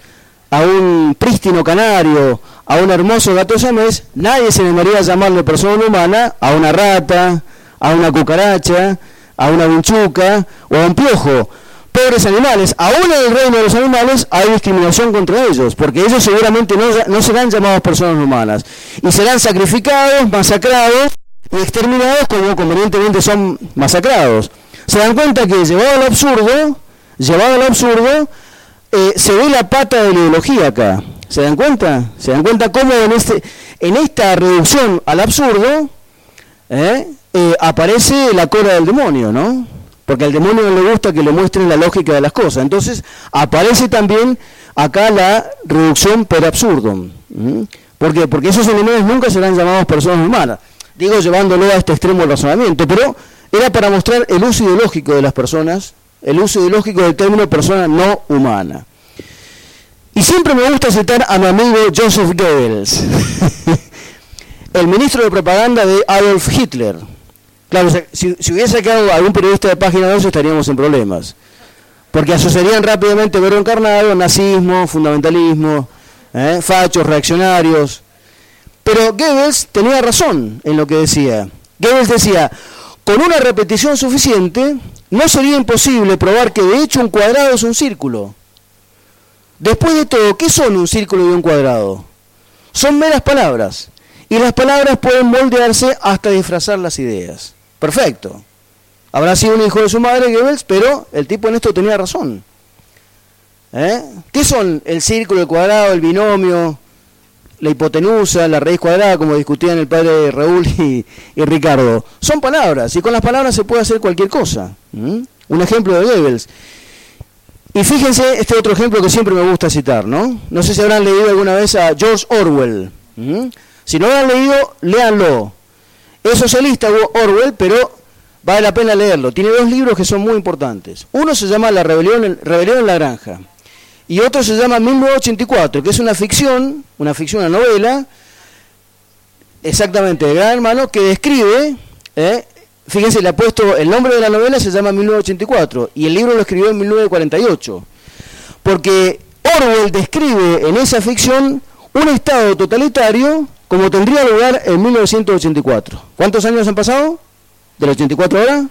un prístino canario, a un hermoso gato siamés, nadie se animaría a llamarle persona no humana a una rata, a una cucaracha, a una vinchuca o a un piojo. Pobres animales. Aún en el reino de los animales hay discriminación contra ellos, porque ellos seguramente no serán llamados personas humanas y serán sacrificados, masacrados y exterminados como convenientemente son masacrados. Se dan cuenta que llevado al absurdo, se ve la pata de la ideología acá. ¿Se dan cuenta? ¿Se dan cuenta cómo en esta reducción al absurdo aparece la cola del demonio, ¿no? Porque al demonio no le gusta que le muestren la lógica de las cosas. Entonces aparece también acá la reducción per absurdum. ¿Por qué? Porque esos animales nunca serán llamados personas humanas. Digo, llevándolo a este extremo del razonamiento, pero era para mostrar el uso ideológico de las personas, el uso ideológico del término persona no humana. Y siempre me gusta citar a mi amigo Joseph Goebbels, el ministro de propaganda de Adolf Hitler. Claro, si hubiese sacado algún periodista de Página 12 estaríamos en problemas, porque asociarían rápidamente verbo encarnado, nazismo, fundamentalismo, fachos, reaccionarios. Pero Goebbels tenía razón en lo que decía. Goebbels decía, con una repetición suficiente, no sería imposible probar que de hecho un cuadrado es un círculo. Después de todo, ¿qué son un círculo y un cuadrado? Son meras palabras, y las palabras pueden moldearse hasta disfrazar las ideas. Perfecto. Habrá sido un hijo de su madre, Goebbels, pero el tipo en esto tenía razón. ¿Qué son el círculo, el cuadrado, el binomio? la hipotenusa, la raíz cuadrada, como discutían el padre Raúl y Ricardo. Son palabras, y con las palabras se puede hacer cualquier cosa. Un ejemplo de Goebbels. Y fíjense este otro ejemplo que siempre me gusta citar, ¿no? No sé si habrán leído alguna vez a George Orwell. Si no lo han leído, léanlo. Es socialista Orwell, pero vale la pena leerlo. Tiene 2 libros que son muy importantes. Uno se llama La Rebelión en la Granja. Y otro se llama 1984, que es una ficción, una novela, exactamente, de Gran Hermano, que describe, fíjense, le ha puesto, el nombre de la novela se llama 1984, y el libro lo escribió en 1948. Porque Orwell describe en esa ficción un estado totalitario como tendría lugar en 1984. ¿Cuántos años han pasado? ¿Del 84 ahora?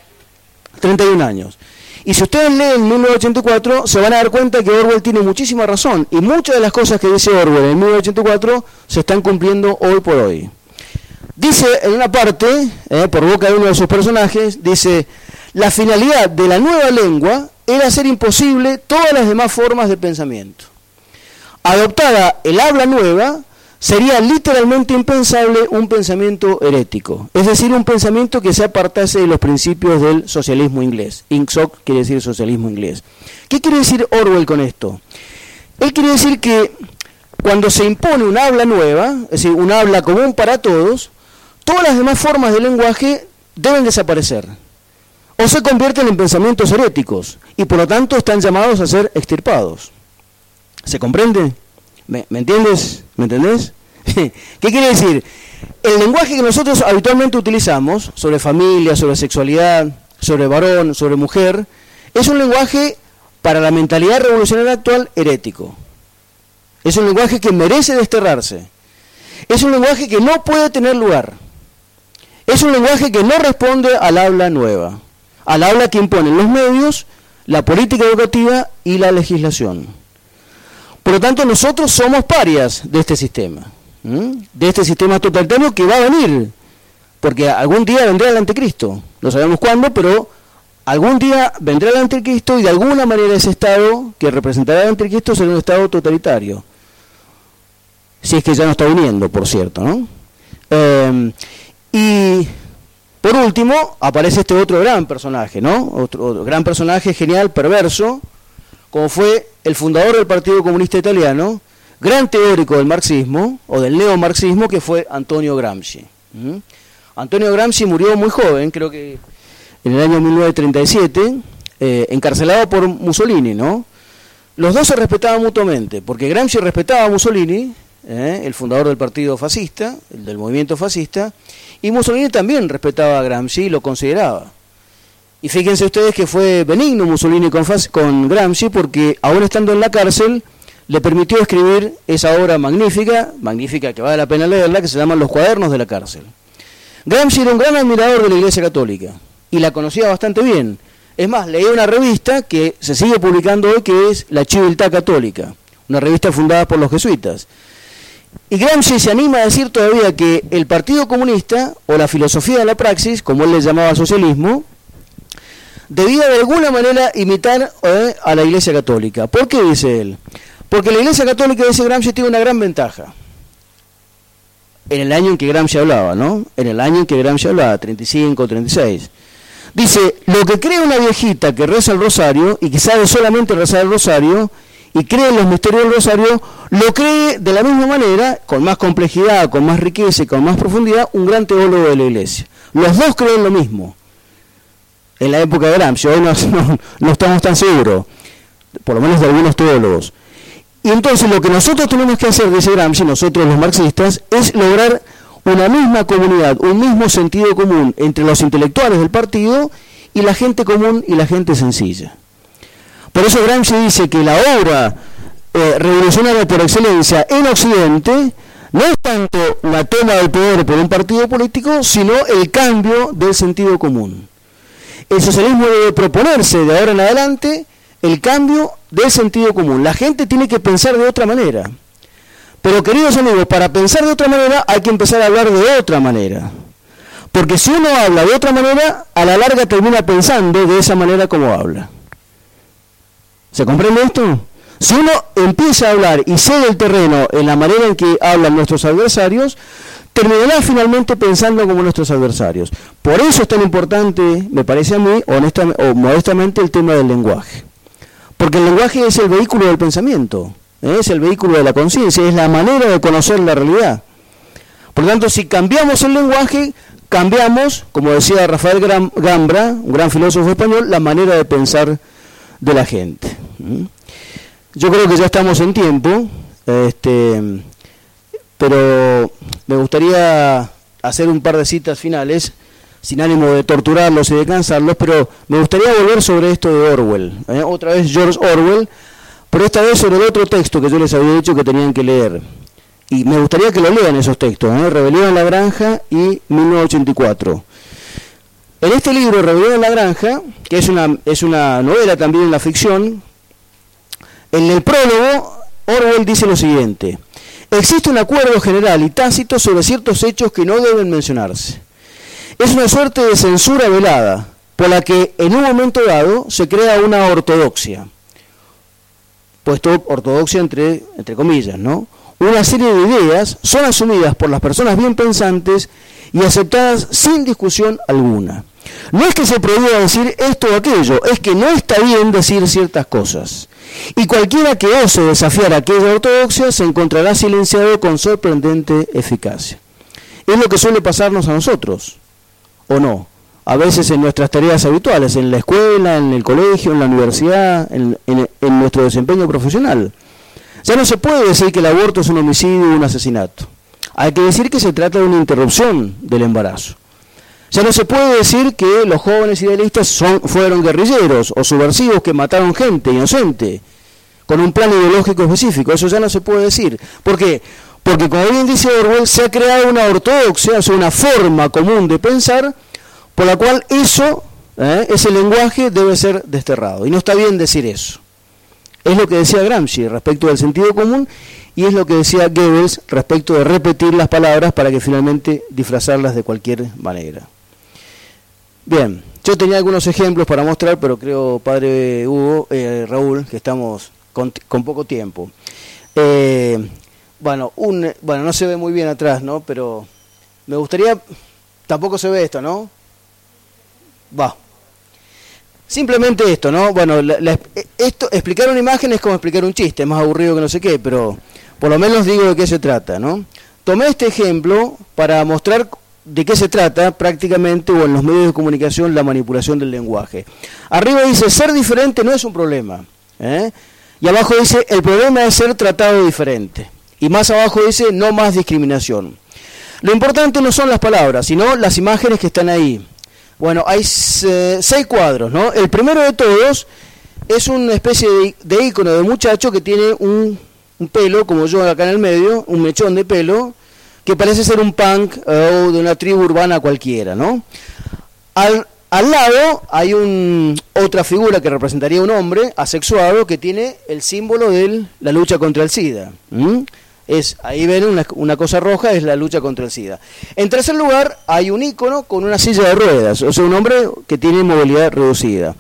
31 años. Y si ustedes leen 1984, se van a dar cuenta que Orwell tiene muchísima razón. Y muchas de las cosas que dice Orwell en 1984 se están cumpliendo hoy por hoy. Dice en una parte, por boca de uno de sus personajes, dice, la finalidad de la nueva lengua era hacer imposible todas las demás formas de pensamiento. Adoptada el habla nueva, sería literalmente impensable un pensamiento herético, es decir, un pensamiento que se apartase de los principios del socialismo inglés. INSOC quiere decir socialismo inglés. ¿Qué quiere decir Orwell con esto? Él quiere decir que cuando se impone un habla nueva, es decir, un habla común para todos, todas las demás formas de lenguaje deben desaparecer, o se convierten en pensamientos heréticos, y por lo tanto están llamados a ser extirpados. ¿Se comprende? ¿Me entiendes? ¿Me entendés? ¿Qué quiere decir? El lenguaje que nosotros habitualmente utilizamos sobre familia, sobre sexualidad, sobre varón, sobre mujer, es un lenguaje para la mentalidad revolucionaria actual herético. Es un lenguaje que merece desterrarse. Es un lenguaje que no puede tener lugar. Es un lenguaje que no responde al habla nueva, al habla que imponen los medios, la política educativa y la legislación. Por lo tanto, nosotros somos parias de este sistema, de este sistema totalitario que va a venir, porque algún día vendrá el anticristo, no sabemos cuándo, pero algún día vendrá el anticristo y de alguna manera ese estado que representará el anticristo será un estado totalitario, si es que ya no está viniendo, por cierto, ¿no? Y por último aparece este otro gran personaje, ¿no? Otro gran personaje genial, perverso, como fue el fundador del Partido Comunista Italiano, gran teórico del marxismo, o del neomarxismo, que fue Antonio Gramsci. Antonio Gramsci murió muy joven, creo que en el año 1937, encarcelado por Mussolini, ¿no? Los dos se respetaban mutuamente, porque Gramsci respetaba a Mussolini, el fundador del partido fascista, el del movimiento fascista, y Mussolini también respetaba a Gramsci y lo consideraba. Y fíjense ustedes que fue benigno Mussolini con Gramsci, porque aún estando en la cárcel, le permitió escribir esa obra magnífica que vale la pena leerla, que se llama Los cuadernos de la cárcel. Gramsci era un gran admirador de la Iglesia Católica, y la conocía bastante bien. Es más, leía una revista que se sigue publicando hoy, que es La Civiltà Católica, una revista fundada por los jesuitas. Y Gramsci se anima a decir todavía que el Partido Comunista, o la filosofía de la praxis, como él le llamaba socialismo, debía de alguna manera imitar a la Iglesia Católica. ¿Por qué dice él? Porque la Iglesia Católica, dice Gramsci, tiene una gran ventaja. En el año en que Gramsci hablaba, ¿no? En el año en que Gramsci hablaba, 35, 36. Dice, lo que cree una viejita que reza el rosario, y que sabe solamente rezar el rosario, y cree en los misterios del rosario, lo cree de la misma manera, con más complejidad, con más riqueza y con más profundidad, un gran teólogo de la Iglesia. Los dos creen lo mismo. En la época de Gramsci, hoy no estamos tan seguros, por lo menos de algunos teólogos. Y entonces lo que nosotros tenemos que hacer, dice Gramsci, nosotros los marxistas, es lograr una misma comunidad, un mismo sentido común entre los intelectuales del partido y la gente común y la gente sencilla. Por eso Gramsci dice que la obra revolucionaria por excelencia en Occidente no es tanto la toma del poder por un partido político, sino el cambio del sentido común. El socialismo debe proponerse de ahora en adelante el cambio del sentido común. La gente tiene que pensar de otra manera. Pero, queridos amigos, para pensar de otra manera hay que empezar a hablar de otra manera. Porque si uno habla de otra manera, a la larga termina pensando de esa manera como habla. ¿Se comprende esto? Si uno empieza a hablar y cede el terreno en la manera en que hablan nuestros adversarios, terminará finalmente pensando como nuestros adversarios. Por eso es tan importante, me parece a mí, modestamente, el tema del lenguaje. Porque el lenguaje es el vehículo del pensamiento, es el vehículo de la conciencia, es la manera de conocer la realidad. Por lo tanto, si cambiamos el lenguaje, cambiamos, como decía Rafael Gambra, un gran filósofo español, la manera de pensar de la gente. Yo creo que ya estamos en tiempo, pero me gustaría hacer un par de citas finales, sin ánimo de torturarlos y de cansarlos, pero me gustaría volver sobre esto de Orwell, otra vez George Orwell, pero esta vez sobre el otro texto que yo les había dicho que tenían que leer. Y me gustaría que lo lean esos textos, Rebelión en la Granja y 1984. En este libro, Rebelión en la Granja, que es una novela también en la ficción, en el prólogo, Orwell dice lo siguiente: existe un acuerdo general y tácito sobre ciertos hechos que no deben mencionarse. Es una suerte de censura velada, por la que en un momento dado se crea una ortodoxia, puesto ortodoxia entre comillas, ¿no? Una serie de ideas son asumidas por las personas bien pensantes y aceptadas sin discusión alguna. No es que se prohíba decir esto o aquello, es que no está bien decir ciertas cosas. Y cualquiera que ose desafiar aquella ortodoxia se encontrará silenciado con sorprendente eficacia. Es lo que suele pasarnos a nosotros, ¿o no? A veces en nuestras tareas habituales, en la escuela, en el colegio, en la universidad, en nuestro desempeño profesional. Ya no se puede decir que el aborto es un homicidio o un asesinato. Hay que decir que se trata de una interrupción del embarazo. Ya no se puede decir que los jóvenes idealistas fueron guerrilleros o subversivos que mataron gente inocente con un plan ideológico específico. Eso ya no se puede decir. ¿Por qué? Porque, como bien dice Orwell, se ha creado una ortodoxia, o sea, una forma común de pensar por la cual ese lenguaje debe ser desterrado. Y no está bien decir eso. Es lo que decía Gramsci respecto del sentido común y es lo que decía Goebbels respecto de repetir las palabras para que finalmente disfrazarlas de cualquier manera. Bien, yo tenía algunos ejemplos para mostrar, pero creo, padre Raúl, que estamos con poco tiempo. Bueno, no se ve muy bien atrás, ¿no? Pero me gustaría, tampoco se ve esto, ¿no? Va. Simplemente esto, ¿no? Bueno, explicar una imagen es como explicar un chiste, es más aburrido que no sé qué, pero por lo menos digo de qué se trata, ¿no? Tomé este ejemplo para mostrar de qué se trata prácticamente, o en los medios de comunicación, la manipulación del lenguaje. Arriba dice, ser diferente no es un problema, y abajo dice, el problema es ser tratado diferente. Y más abajo dice, no más discriminación. Lo importante no son las palabras, sino las imágenes que están ahí. Bueno, hay 6 cuadros, ¿no? El primero de todos es una especie de ícono de muchacho que tiene un pelo, como yo acá en el medio, un mechón de pelo, que parece ser un punk o de una tribu urbana cualquiera, ¿no? Al lado hay otra figura que representaría un hombre asexuado que tiene el símbolo de la lucha contra el SIDA. Ahí ven una cosa roja, es la lucha contra el SIDA. En tercer lugar hay un ícono con una silla de ruedas, o sea, un hombre que tiene movilidad reducida.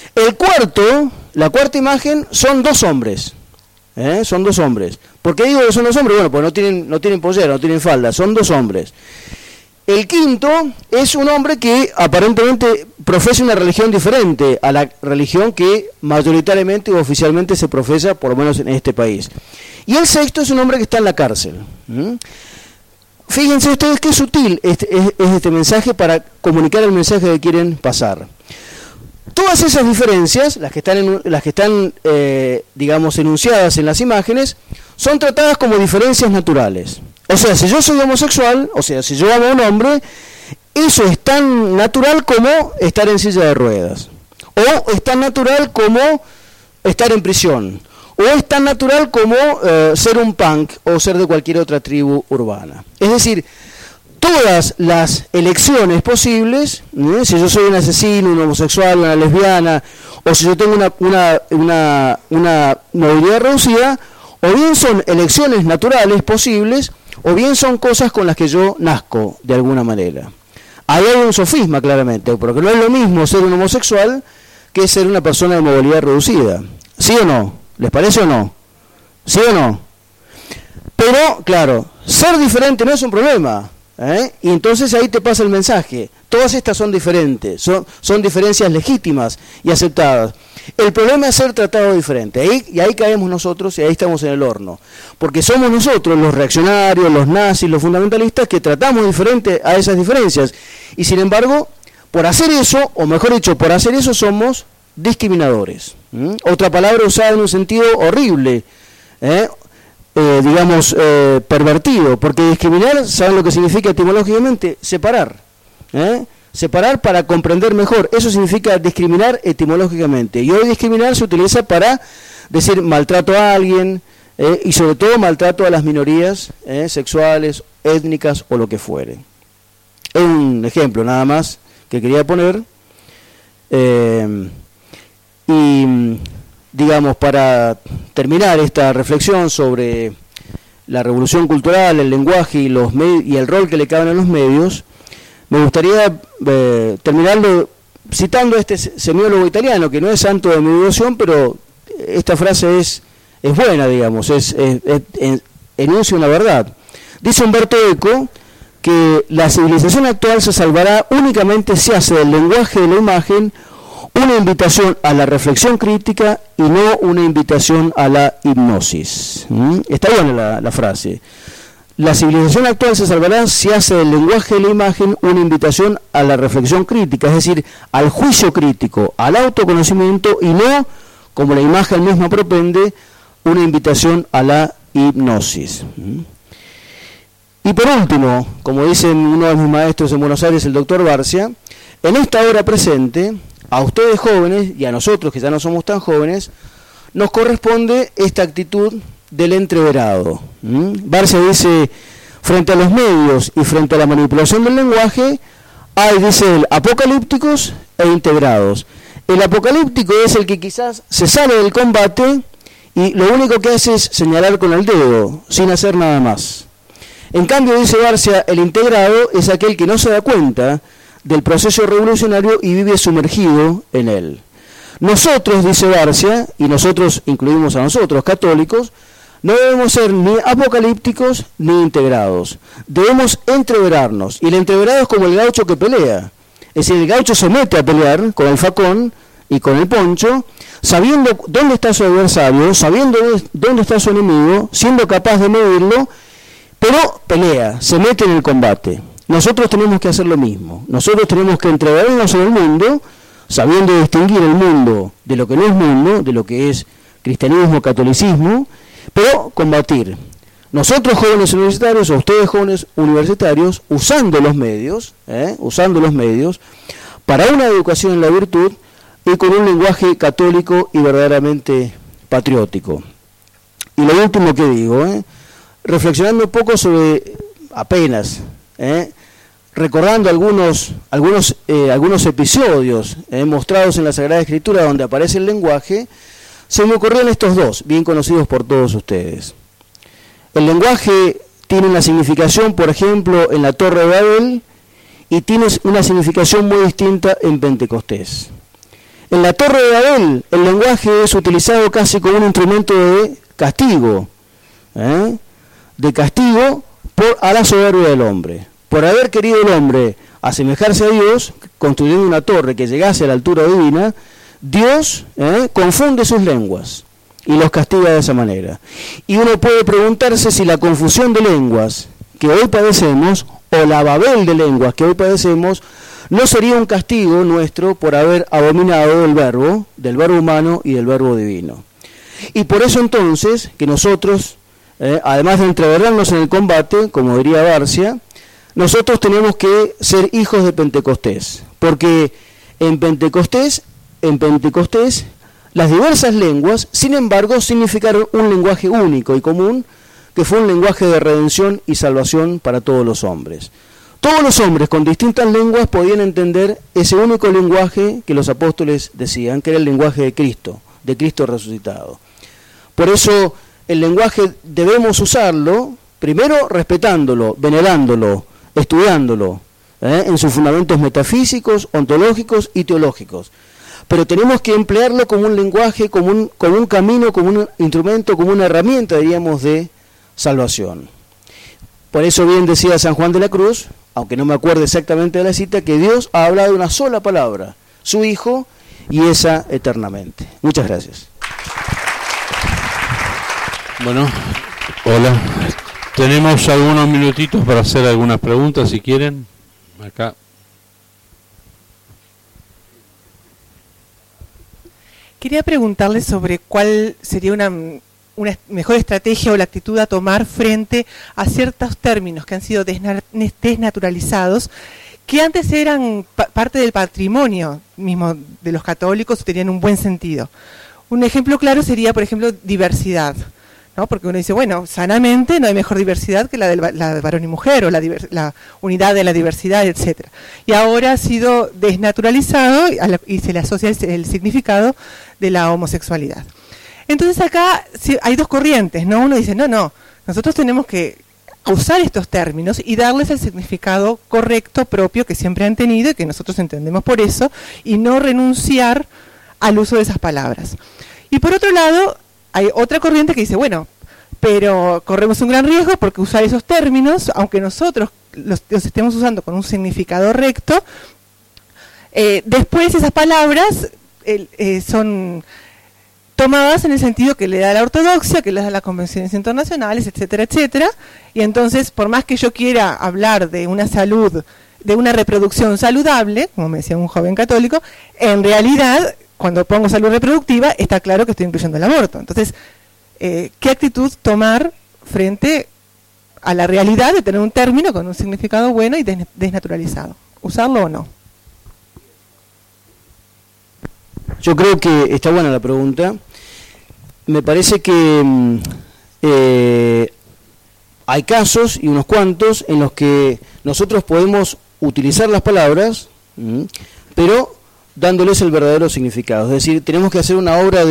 La cuarta imagen son 2 hombres. Son 2 hombres. ¿Por qué digo que son 2 hombres? Bueno, pues no tienen pollera, no tienen falda, son 2 hombres. El quinto es un hombre que aparentemente profesa una religión diferente a la religión que mayoritariamente o oficialmente se profesa, por lo menos en este país. Y el sexto es un hombre que está en la cárcel. Fíjense ustedes qué sutil es este mensaje para comunicar el mensaje que quieren pasar. Todas esas diferencias, las que están digamos, enunciadas en las imágenes, son tratadas como diferencias naturales. O sea, si yo soy homosexual, o sea, si yo amo a un hombre, eso es tan natural como estar en silla de ruedas. O es tan natural como estar en prisión. O es tan natural como ser un punk o ser de cualquier otra tribu urbana. Es decir, todas las elecciones posibles, si yo soy un asesino, un homosexual, una lesbiana, o si yo tengo una movilidad reducida, o bien son elecciones naturales posibles, o bien son cosas con las que yo nazco de alguna manera. Ahí hay un sofisma claramente, porque no es lo mismo ser un homosexual que ser una persona de movilidad reducida. ¿Sí o no? ¿Les parece o no? ¿Sí o no? Pero, claro, ser diferente no es un problema, y entonces ahí te pasa el mensaje. Todas estas son diferentes, son diferencias legítimas y aceptadas. El problema es ser tratado diferente, y ahí caemos nosotros y ahí estamos en el horno. Porque somos nosotros, los reaccionarios, los nazis, los fundamentalistas, que tratamos diferente a esas diferencias. Y sin embargo, por hacer eso, o mejor dicho, por hacer eso somos discriminadores. Otra palabra usada en un sentido horrible, pervertido, porque discriminar, ¿saben lo que significa etimológicamente? Separar. Separar para comprender mejor, eso significa discriminar etimológicamente. Y hoy discriminar se utiliza para decir maltrato a alguien, y sobre todo maltrato a las minorías sexuales, étnicas o lo que fuere. Es un ejemplo nada más que quería poner. Y digamos, para terminar esta reflexión sobre la revolución cultural, el lenguaje y el rol que le caben a los medios, me gustaría terminarlo citando a este semiólogo italiano, que no es santo de mi devoción, pero esta frase es buena, digamos, enuncia una verdad. Dice Umberto Eco que la civilización actual se salvará únicamente si hace del lenguaje de la imagen una invitación a la reflexión crítica y no una invitación a la hipnosis. Está buena la frase. La civilización actual se salvará si hace del lenguaje de la imagen una invitación a la reflexión crítica, es decir, al juicio crítico, al autoconocimiento, y no, como la imagen misma propende, una invitación a la hipnosis. Y por último, como dice uno de mis maestros en Buenos Aires, el doctor Barcia, en esta hora presente, a ustedes jóvenes y a nosotros que ya no somos tan jóvenes, nos corresponde esta actitud del entreverado. Barcia dice, frente a los medios y frente a la manipulación del lenguaje, hay, dice él, apocalípticos e integrados. El apocalíptico es el que quizás se sale del combate y lo único que hace es señalar con el dedo, sin hacer nada más. En cambio, dice Barcia, el integrado es aquel que no se da cuenta del proceso revolucionario y vive sumergido en él. Nosotros, dice Barcia, y nosotros incluimos a nosotros, católicos, no debemos ser ni apocalípticos ni integrados. Debemos entreverarnos. Y el entreverado es como el gaucho que pelea. Es decir, el gaucho se mete a pelear con el facón y con el poncho, sabiendo dónde está su adversario, sabiendo dónde está su enemigo, siendo capaz de medirlo, pero pelea, se mete en el combate. Nosotros tenemos que hacer lo mismo. Nosotros tenemos que entreverarnos en el mundo, sabiendo distinguir el mundo de lo que no es mundo, de lo que es cristianismo, catolicismo, pero combatir. Nosotros jóvenes universitarios, o ustedes jóvenes universitarios, usando los medios para una educación en la virtud y con un lenguaje católico y verdaderamente patriótico. Y lo último que digo, reflexionando un poco sobre, apenas, recordando algunos episodios mostrados en la Sagrada Escritura donde aparece el lenguaje, se me ocurrieron estos dos, bien conocidos por todos ustedes. El lenguaje tiene una significación, por ejemplo, en la Torre de Babel, y tiene una significación muy distinta en Pentecostés. En la Torre de Babel, el lenguaje es utilizado casi como un instrumento de castigo, a la soberbia del hombre. Por haber querido el hombre asemejarse a Dios, construyendo una torre que llegase a la altura divina, Dios confunde sus lenguas y los castiga de esa manera. Y uno puede preguntarse si la confusión de lenguas que hoy padecemos, o la Babel de lenguas que hoy padecemos, no sería un castigo nuestro por haber abominado del verbo humano y del verbo divino. Y por eso entonces, que nosotros, además de entreverarnos en el combate, como diría Barcia, nosotros tenemos que ser hijos de Pentecostés, porque en Pentecostés las diversas lenguas, sin embargo, significaron un lenguaje único y común, que fue un lenguaje de redención y salvación para todos los hombres. Todos los hombres con distintas lenguas podían entender ese único lenguaje que los apóstoles decían, que era el lenguaje de Cristo resucitado. Por eso el lenguaje debemos usarlo, primero respetándolo, venerándolo, estudiándolo, en sus fundamentos metafísicos, ontológicos y teológicos, pero tenemos que emplearlo como un lenguaje, como un camino, como un instrumento, como una herramienta, diríamos, de salvación. Por eso bien decía San Juan de la Cruz, aunque no me acuerdo exactamente de la cita, que Dios ha hablado una sola palabra, su Hijo, y esa eternamente. Muchas gracias. Bueno, hola. Tenemos algunos minutitos para hacer algunas preguntas, si quieren. Acá. Quería preguntarle sobre cuál sería una mejor estrategia o la actitud a tomar frente a ciertos términos que han sido desnaturalizados, que antes eran parte del patrimonio mismo de los católicos y tenían un buen sentido. Un ejemplo claro sería, por ejemplo, diversidad, ¿no? Porque uno dice, bueno, sanamente no hay mejor diversidad que la de varón y mujer, o la unidad de la diversidad, etcétera. Y ahora ha sido desnaturalizado y se le asocia el significado de la homosexualidad. Entonces acá hay dos corrientes, ¿no? Uno dice, no, nosotros tenemos que usar estos términos y darles el significado correcto, propio, que siempre han tenido y que nosotros entendemos por eso, y no renunciar al uso de esas palabras. Y por otro lado, hay otra corriente que dice, bueno, pero corremos un gran riesgo porque usar esos términos, aunque nosotros los estemos usando con un significado recto, después esas palabras son tomadas en el sentido que le da la ortodoxia, que le da las convenciones internacionales, etcétera, etcétera, y entonces, por más que yo quiera hablar de una salud, de una reproducción saludable, como me decía un joven católico, en realidad, cuando pongo salud reproductiva, está claro que estoy incluyendo el aborto. Entonces, ¿qué actitud tomar frente a la realidad de tener un término con un significado bueno y desnaturalizado? ¿Usarlo o no? Yo creo que está buena la pregunta. Me parece que hay casos, y unos cuantos, en los que nosotros podemos utilizar las palabras, pero dándoles el verdadero significado. Es decir, tenemos que hacer una obra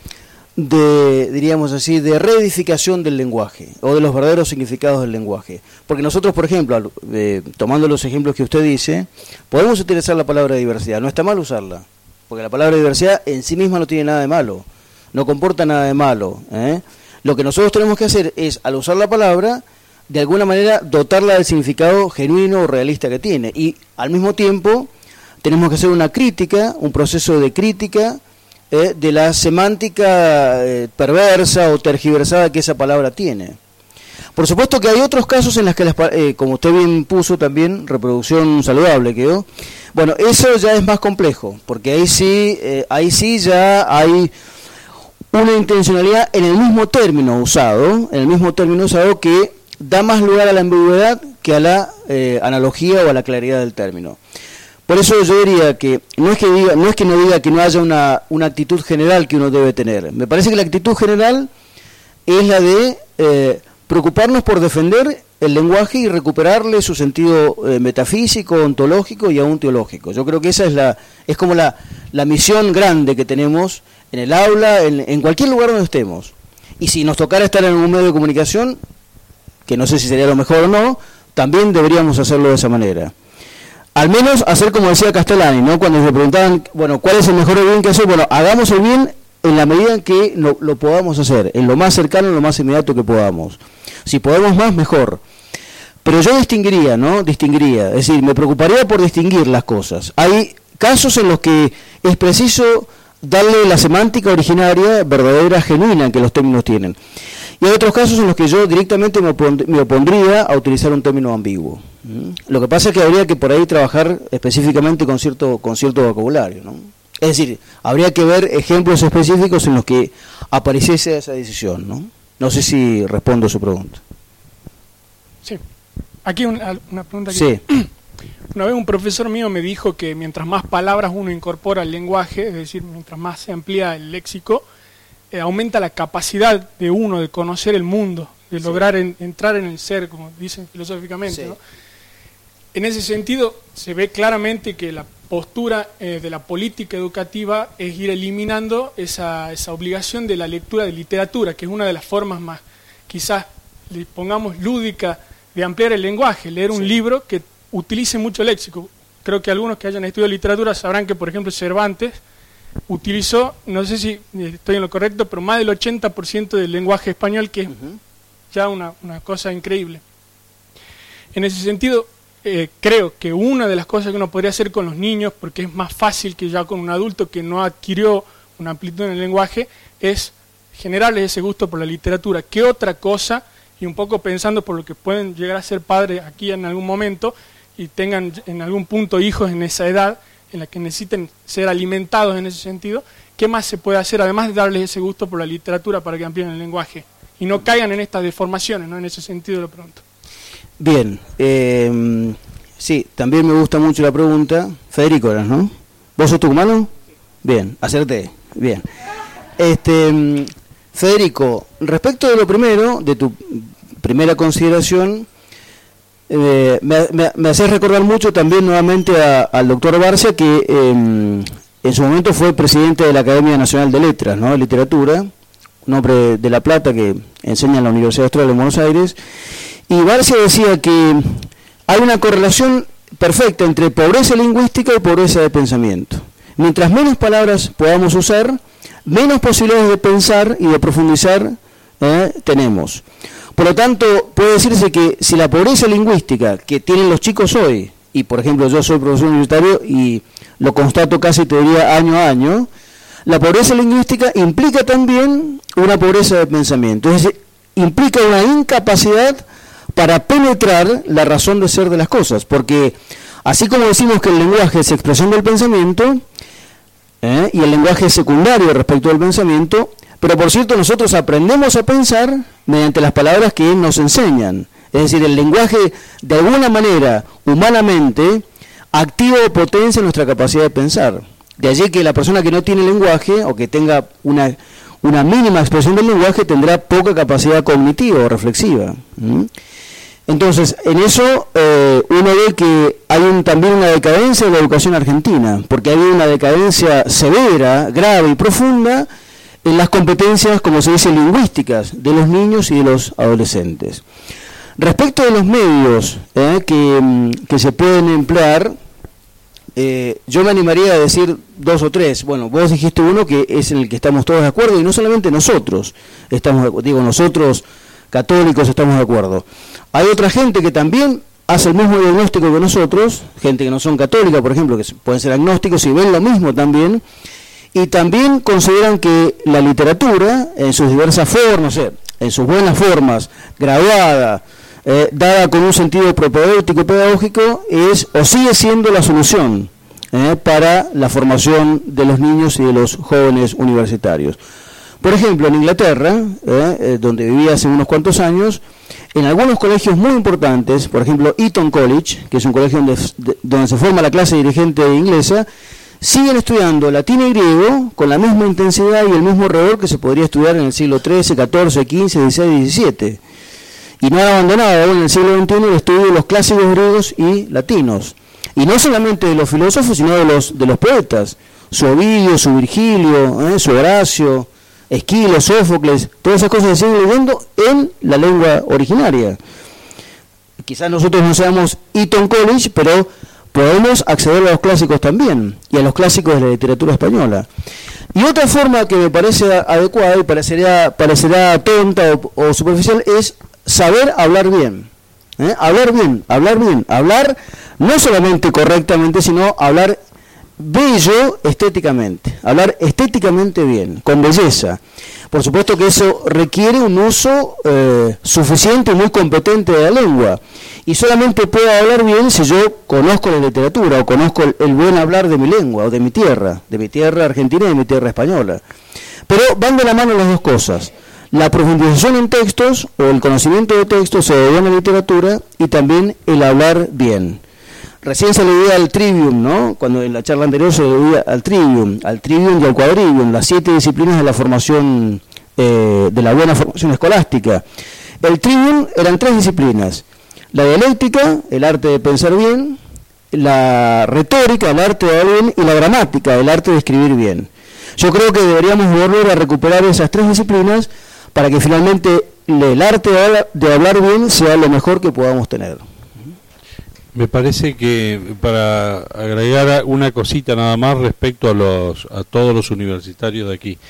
diríamos así, de reedificación del lenguaje, o de los verdaderos significados del lenguaje. Porque nosotros, por ejemplo, tomando los ejemplos que usted dice, podemos utilizar la palabra diversidad. No está mal usarla, porque la palabra diversidad en sí misma no tiene nada de malo, no comporta nada de malo, ¿eh? Lo que nosotros tenemos que hacer es, al usar la palabra, de alguna manera dotarla del significado genuino o realista que tiene. Y al mismo tiempo tenemos que hacer una crítica, un proceso de crítica de la semántica perversa o tergiversada que esa palabra tiene. Por supuesto que hay otros casos en los que, como usted bien puso también, reproducción saludable quedó. Bueno, eso ya es más complejo, porque ahí sí ya hay una intencionalidad en el mismo término usado, que da más lugar a la ambigüedad que a la analogía o a la claridad del término. Por eso yo diría que no es que no diga que no haya una actitud general que uno debe tener. Me parece que la actitud general es la de preocuparnos por defender el lenguaje y recuperarle su sentido metafísico, ontológico y aún teológico. Yo creo que esa es como la misión grande que tenemos en el aula, en cualquier lugar donde estemos. Y si nos tocara estar en un medio de comunicación, que no sé si sería lo mejor o no, también deberíamos hacerlo de esa manera. Al menos hacer como decía Castellani, ¿no? Cuando se preguntaban, bueno, ¿cuál es el mejor bien que hacer? Bueno, hagamos el bien en la medida en que lo podamos hacer, en lo más cercano, en lo más inmediato que podamos. Si podemos más, mejor. Pero yo distinguiría, es decir, me preocuparía por distinguir las cosas. Hay casos en los que es preciso darle la semántica originaria, verdadera, genuina que los términos tienen. Y hay otros casos en los que yo directamente me opondría a utilizar un término ambiguo. Lo que pasa es que habría que por ahí trabajar específicamente con cierto vocabulario, ¿no? Es decir, habría que ver ejemplos específicos en los que apareciese esa decisión, ¿no? No sé si respondo a su pregunta. Sí. Aquí una pregunta. Sí. Una vez un profesor mío me dijo que mientras más palabras uno incorpora al lenguaje, es decir, mientras más se amplía el léxico, aumenta la capacidad de uno de conocer el mundo, de lograr entrar en el ser, como dicen filosóficamente, ¿no? En ese sentido, se ve claramente que la postura de la política educativa es ir eliminando esa obligación de la lectura de literatura, que es una de las formas más, quizás, le pongamos lúdica, de ampliar el lenguaje, leer un libro que utilice mucho léxico. Creo que algunos que hayan estudiado literatura sabrán que, por ejemplo, Cervantes utilizó, no sé si estoy en lo correcto, pero más del 80% del lenguaje español, que es ya una cosa increíble. En ese sentido, creo que una de las cosas que uno podría hacer con los niños, porque es más fácil que ya con un adulto que no adquirió una amplitud en el lenguaje, es generarles ese gusto por la literatura. ¿Qué otra cosa? Y un poco pensando por lo que pueden llegar a ser padres aquí en algún momento y tengan en algún punto hijos en esa edad en la que necesiten ser alimentados en ese sentido, ¿qué más se puede hacer además de darles ese gusto por la literatura para que amplíen el lenguaje y no caigan en estas deformaciones, ¿no? En ese sentido lo pregunto. Bien, sí, también me gusta mucho la pregunta. Federico, ¿no? ¿Vos sos tucumano? Bien, acerté, bien. Federico, respecto de lo primero, de tu primera consideración, me haces recordar mucho también nuevamente al doctor Barcia, que en su momento fue presidente de la Academia Nacional de Letras, ¿no? De Literatura, un hombre de La Plata que enseña en la Universidad Austral de Buenos Aires. Y Barcia decía que hay una correlación perfecta entre pobreza lingüística y pobreza de pensamiento. Mientras menos palabras podamos usar, menos posibilidades de pensar y de profundizar tenemos. Por lo tanto, puede decirse que si la pobreza lingüística que tienen los chicos hoy, y por ejemplo yo soy profesor universitario y lo constato casi, te diría, año a año, la pobreza lingüística implica también una pobreza de pensamiento, es decir, implica una incapacidad para penetrar la razón de ser de las cosas, porque así como decimos que el lenguaje es expresión del pensamiento, y el lenguaje es secundario respecto del pensamiento, pero por cierto nosotros aprendemos a pensar mediante las palabras que nos enseñan, es decir, el lenguaje de alguna manera, humanamente, activa o potencia nuestra capacidad de pensar. De allí que la persona que no tiene lenguaje, o que tenga una mínima expresión del lenguaje, tendrá poca capacidad cognitiva o reflexiva. Entonces, en eso uno ve que hay también una decadencia de la educación argentina, porque hay una decadencia severa, grave y profunda en las competencias, como se dice, lingüísticas de los niños y de los adolescentes. Respecto de los medios que se pueden emplear, yo me animaría a decir dos o tres. Bueno, vos dijiste uno que es en el que estamos todos de acuerdo, y no solamente nosotros nosotros católicos estamos de acuerdo. Hay otra gente que también hace el mismo diagnóstico que nosotros, gente que no son católicas, por ejemplo, que pueden ser agnósticos y ven lo mismo también, y también consideran que la literatura, en sus diversas formas, en sus buenas formas, graduada, dada con un sentido propedéutico y pedagógico, es o sigue siendo la solución para la formación de los niños y de los jóvenes universitarios. Por ejemplo, en Inglaterra, donde vivía hace unos cuantos años, en algunos colegios muy importantes, por ejemplo Eton College, que es un colegio donde se forma la clase dirigente inglesa, siguen estudiando latín y griego con la misma intensidad y el mismo rigor que se podría estudiar en el siglo XIII, XIV, XV, XVI, XVII. Y no han abandonado aún en el siglo XXI el estudio de los clásicos griegos y latinos. Y no solamente de los filósofos, sino de los poetas. Su Ovidio, su Virgilio, su Horacio, Esquilo, Sófocles, todas esas cosas se siguen leyendo en la lengua originaria. Quizás nosotros no seamos Eton College, pero podemos acceder a los clásicos también, y a los clásicos de la literatura española. Y otra forma que me parece adecuada y parecerá tonta o superficial es saber hablar bien. Hablar no solamente correctamente, sino hablar bello estéticamente, hablar estéticamente bien, con belleza. Por supuesto que eso requiere un uso suficiente y muy competente de la lengua, y solamente puedo hablar bien si yo conozco la literatura o conozco el buen hablar de mi lengua o de mi tierra argentina y de mi tierra española. Pero van de la mano las dos cosas: la profundización en textos o el conocimiento de textos o de buena literatura, y también el hablar bien. Recién se le dio al trivium, ¿no? Cuando en la charla anterior se le dio al trivium y al quadrivium, las 7 disciplinas de la formación, de la buena formación escolástica. El trivium eran 3 disciplinas: la dialéctica, el arte de pensar bien; la retórica, el arte de hablar bien; y la gramática, el arte de escribir bien. Yo creo que deberíamos volver a recuperar esas 3 disciplinas para que finalmente el arte de hablar bien sea lo mejor que podamos tener. Me parece que para agregar una cosita nada más respecto a todos los universitarios de aquí.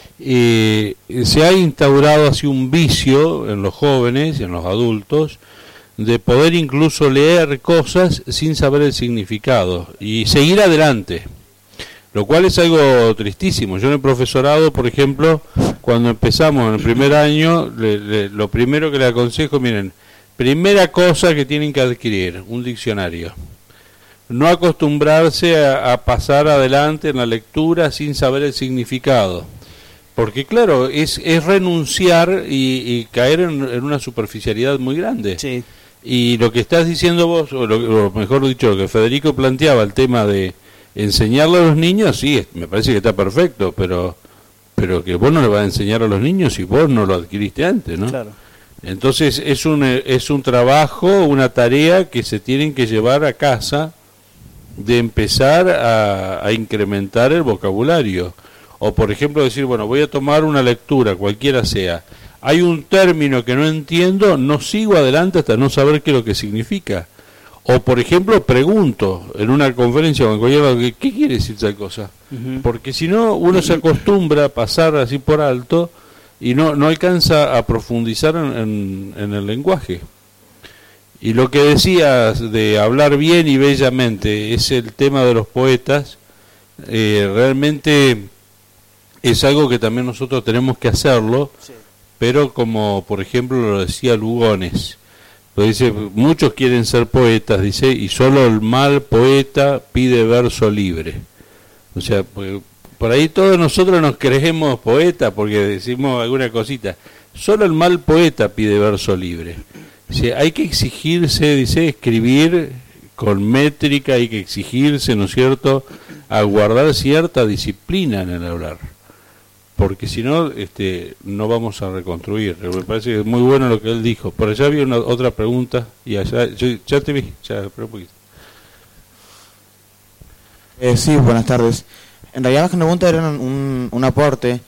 Se ha instaurado así un vicio en los jóvenes y en los adultos de poder incluso leer cosas sin saber el significado y seguir adelante, lo cual es algo tristísimo. Yo en el profesorado, por ejemplo, cuando empezamos en el primer año, lo primero que le aconsejo, miren, primera cosa que tienen que adquirir, un diccionario. No acostumbrarse a pasar adelante en la lectura sin saber el significado. Porque claro, es renunciar y caer en una superficialidad muy grande. Sí. Y lo que estás diciendo vos, o mejor dicho, lo que Federico planteaba, el tema de enseñarle a los niños, sí, me parece que está perfecto, pero que vos no le vas a enseñar a los niños si vos no lo adquiriste antes, ¿no? Claro. Entonces es un trabajo, una tarea que se tienen que llevar a casa, de empezar a incrementar el vocabulario. O por ejemplo decir, bueno, voy a tomar una lectura, cualquiera sea, hay un término que no entiendo, no sigo adelante hasta no saber qué es lo que significa. O por ejemplo pregunto en una conferencia o en cualquier lado, ¿qué quiere decir tal cosa? Porque si no, uno se acostumbra a pasar así por alto y no alcanza a profundizar en el lenguaje. Y lo que decías de hablar bien y bellamente, es el tema de los poetas, realmente es algo que también nosotros tenemos que hacerlo, sí. Pero como por ejemplo lo decía Lugones, lo dice, muchos quieren ser poetas, dice, y solo el mal poeta pide verso libre. O sea, por ahí todos nosotros nos creemos poetas porque decimos alguna cosita. Solo el mal poeta pide verso libre. Dice, hay que exigirse, dice, escribir con métrica, hay que exigirse, ¿no es cierto?, a guardar cierta disciplina en el hablar. Porque si no, no vamos a reconstruir. Me parece que es muy bueno lo que él dijo. Por allá había otra pregunta, y allá, ya te vi, ya, espera un poquito. Sí, buenas tardes. En realidad más que una pregunta era un aporte,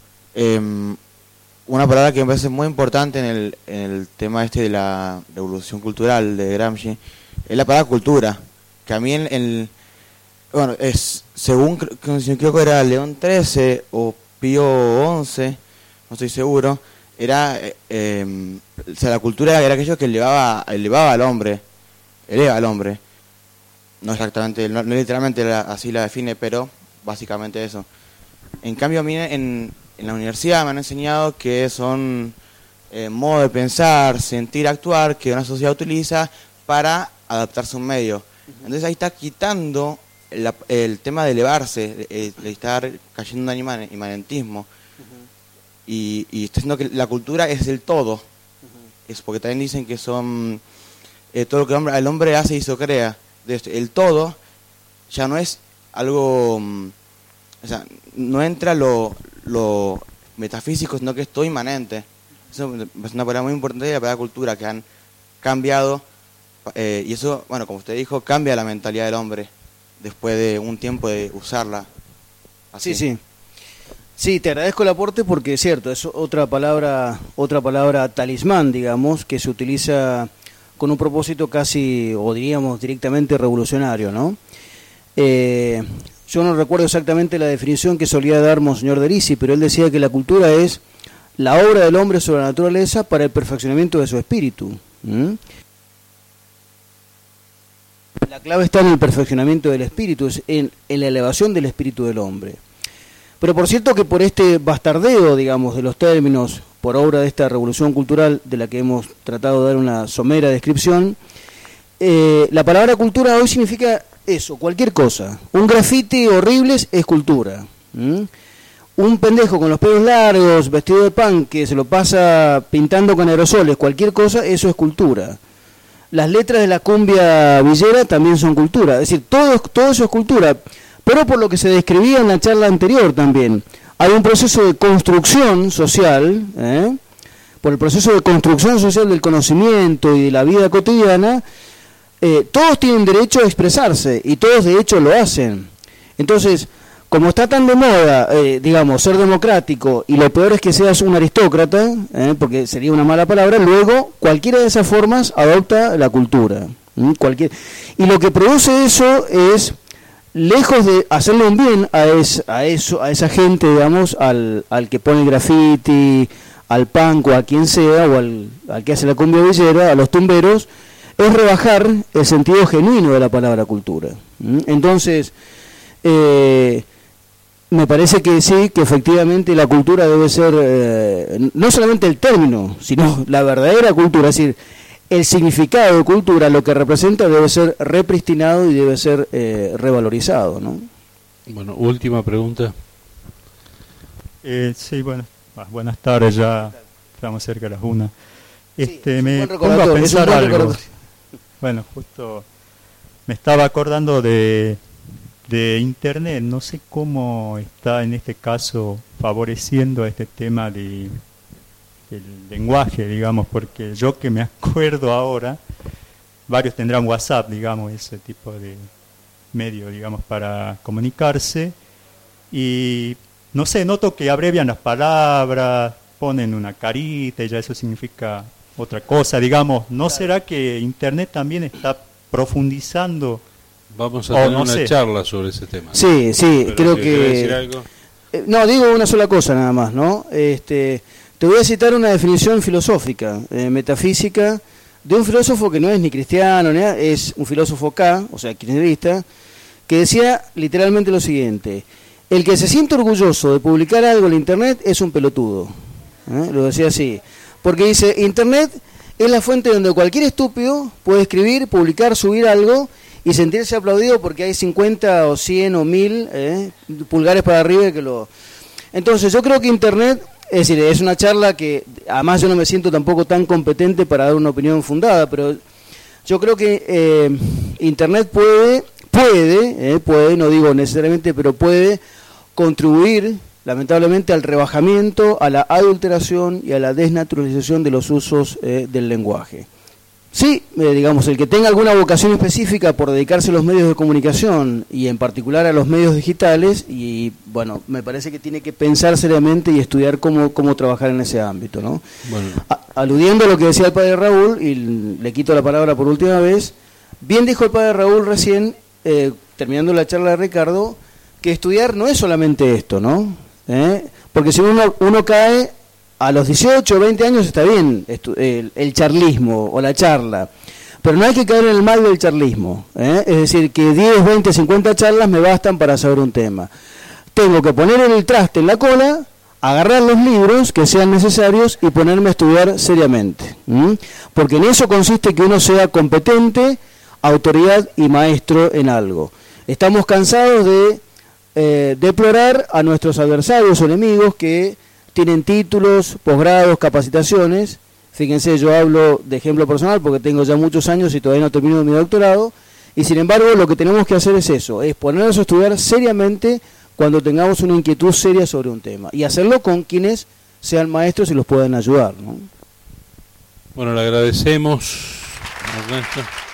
una palabra que me parece muy importante en el tema de la revolución cultural de Gramsci, es la palabra cultura, que a mí bueno, es según creo que era León XIII o Pío XI, no estoy seguro, era o sea, la cultura era aquello que elevaba al hombre, eleva al hombre. No exactamente, no literalmente así la define, pero básicamente eso. En cambio a mí en la universidad me han enseñado que son modos de pensar, sentir, actuar que una sociedad utiliza para adaptarse a un medio. Entonces ahí está quitando el tema de elevarse, de estar cayendo en un imanentismo. Y está diciendo que la cultura es el todo. Es porque también dicen que son todo lo que el hombre hace y se crea. El todo ya no es algo, o sea, no entra lo metafísico, sino que es todo inmanente. Eso es una palabra muy importante de la palabra cultura, que han cambiado, y eso, bueno, como usted dijo, cambia la mentalidad del hombre después de un tiempo de usarla así. Sí, te agradezco el aporte porque es cierto, es otra palabra talismán, digamos, que se utiliza con un propósito casi, o diríamos directamente revolucionario, ¿no? Yo no recuerdo exactamente la definición que solía dar Monseñor Derisi, pero él decía que la cultura es la obra del hombre sobre la naturaleza para el perfeccionamiento de su espíritu. La clave está en el perfeccionamiento del espíritu, es en la elevación del espíritu del hombre. Pero por cierto que por este bastardeo, digamos, de los términos, por obra de esta revolución cultural de la que hemos tratado de dar una somera descripción, la palabra cultura hoy significa eso, cualquier cosa. Un grafiti horrible es cultura. Un pendejo con los pelos largos, vestido de punk, que se lo pasa pintando con aerosoles, cualquier cosa, eso es cultura. Las letras de la cumbia villera también son cultura. Es decir, todo eso es cultura. Pero por lo que se describía en la charla anterior también, hay un proceso de construcción social, por el proceso de construcción social del conocimiento y de la vida cotidiana, todos tienen derecho a expresarse y todos de hecho lo hacen. Entonces, como está tan de moda, digamos, ser democrático, y lo peor es que seas un aristócrata, porque sería una mala palabra, luego cualquiera de esas formas adopta la cultura. Y lo que produce eso es, lejos de hacerle un bien a esa gente, digamos, al que pone el graffiti, al punk o a quien sea, o al que hace la cumbia villera, a los tumberos, es rebajar el sentido genuino de la palabra cultura. Entonces, me parece que sí, que efectivamente la cultura debe ser, no solamente el término, sino la verdadera cultura, es decir, el significado de cultura, lo que representa, debe ser repristinado y debe ser revalorizado, ¿no? Bueno, última pregunta. Sí, bueno, buenas tardes, ya estamos cerca de las 1. Me pongo a es pensar algo. Bueno, justo me estaba acordando de Internet, no sé cómo está en este caso favoreciendo este tema del lenguaje, digamos, porque yo que me acuerdo ahora, varios tendrán WhatsApp, digamos, ese tipo de medio, digamos, para comunicarse, y no sé, noto que abrevian las palabras, ponen una carita y ya eso significa otra cosa, digamos. ¿No será que Internet también está profundizando? Vamos a tener una charla sobre ese tema, ¿no? Sí, pero creo que... decir algo. No, digo una sola cosa nada más, ¿no? Te voy a citar una definición filosófica, metafísica, de un filósofo que no es ni cristiano, es un filósofo o sea, kirchnerista, que decía literalmente lo siguiente: el que se siente orgulloso de publicar algo en Internet es un pelotudo. Lo decía así, porque dice, Internet es la fuente donde cualquier estúpido puede escribir, publicar, subir algo y sentirse aplaudido porque hay 50 o 100 o 1000 pulgares para arriba que lo... Entonces yo creo que Internet... Es decir, es una charla que, además yo no me siento tampoco tan competente para dar una opinión fundada, pero yo creo que Internet puede, no digo necesariamente, pero puede contribuir, lamentablemente, al rebajamiento, a la adulteración y a la desnaturalización de los usos del lenguaje. Sí, digamos, el que tenga alguna vocación específica por dedicarse a los medios de comunicación y en particular a los medios digitales, y bueno, me parece que tiene que pensar seriamente y estudiar cómo trabajar en ese ámbito, ¿no? Bueno. Aludiendo a lo que decía el padre Raúl, y le quito la palabra por última vez, bien dijo el padre Raúl recién, terminando la charla de Ricardo, que estudiar no es solamente esto, ¿no? Porque si uno cae... A los 18 o 20 años está bien el charlismo o la charla, pero no hay que caer en el mal del charlismo, Es decir, que 10, 20, 50 charlas me bastan para saber un tema. Tengo que poner el traste en la cola, agarrar los libros que sean necesarios y ponerme a estudiar seriamente, porque en eso consiste que uno sea competente, autoridad y maestro en algo. Estamos cansados de deplorar a nuestros adversarios o enemigos que tienen títulos, posgrados, capacitaciones. Fíjense, yo hablo de ejemplo personal porque tengo ya muchos años y todavía no termino mi doctorado, y sin embargo lo que tenemos que hacer es eso, es ponernos a estudiar seriamente cuando tengamos una inquietud seria sobre un tema, y hacerlo con quienes sean maestros y los puedan ayudar, ¿no? Bueno, le agradecemos, Ernesto.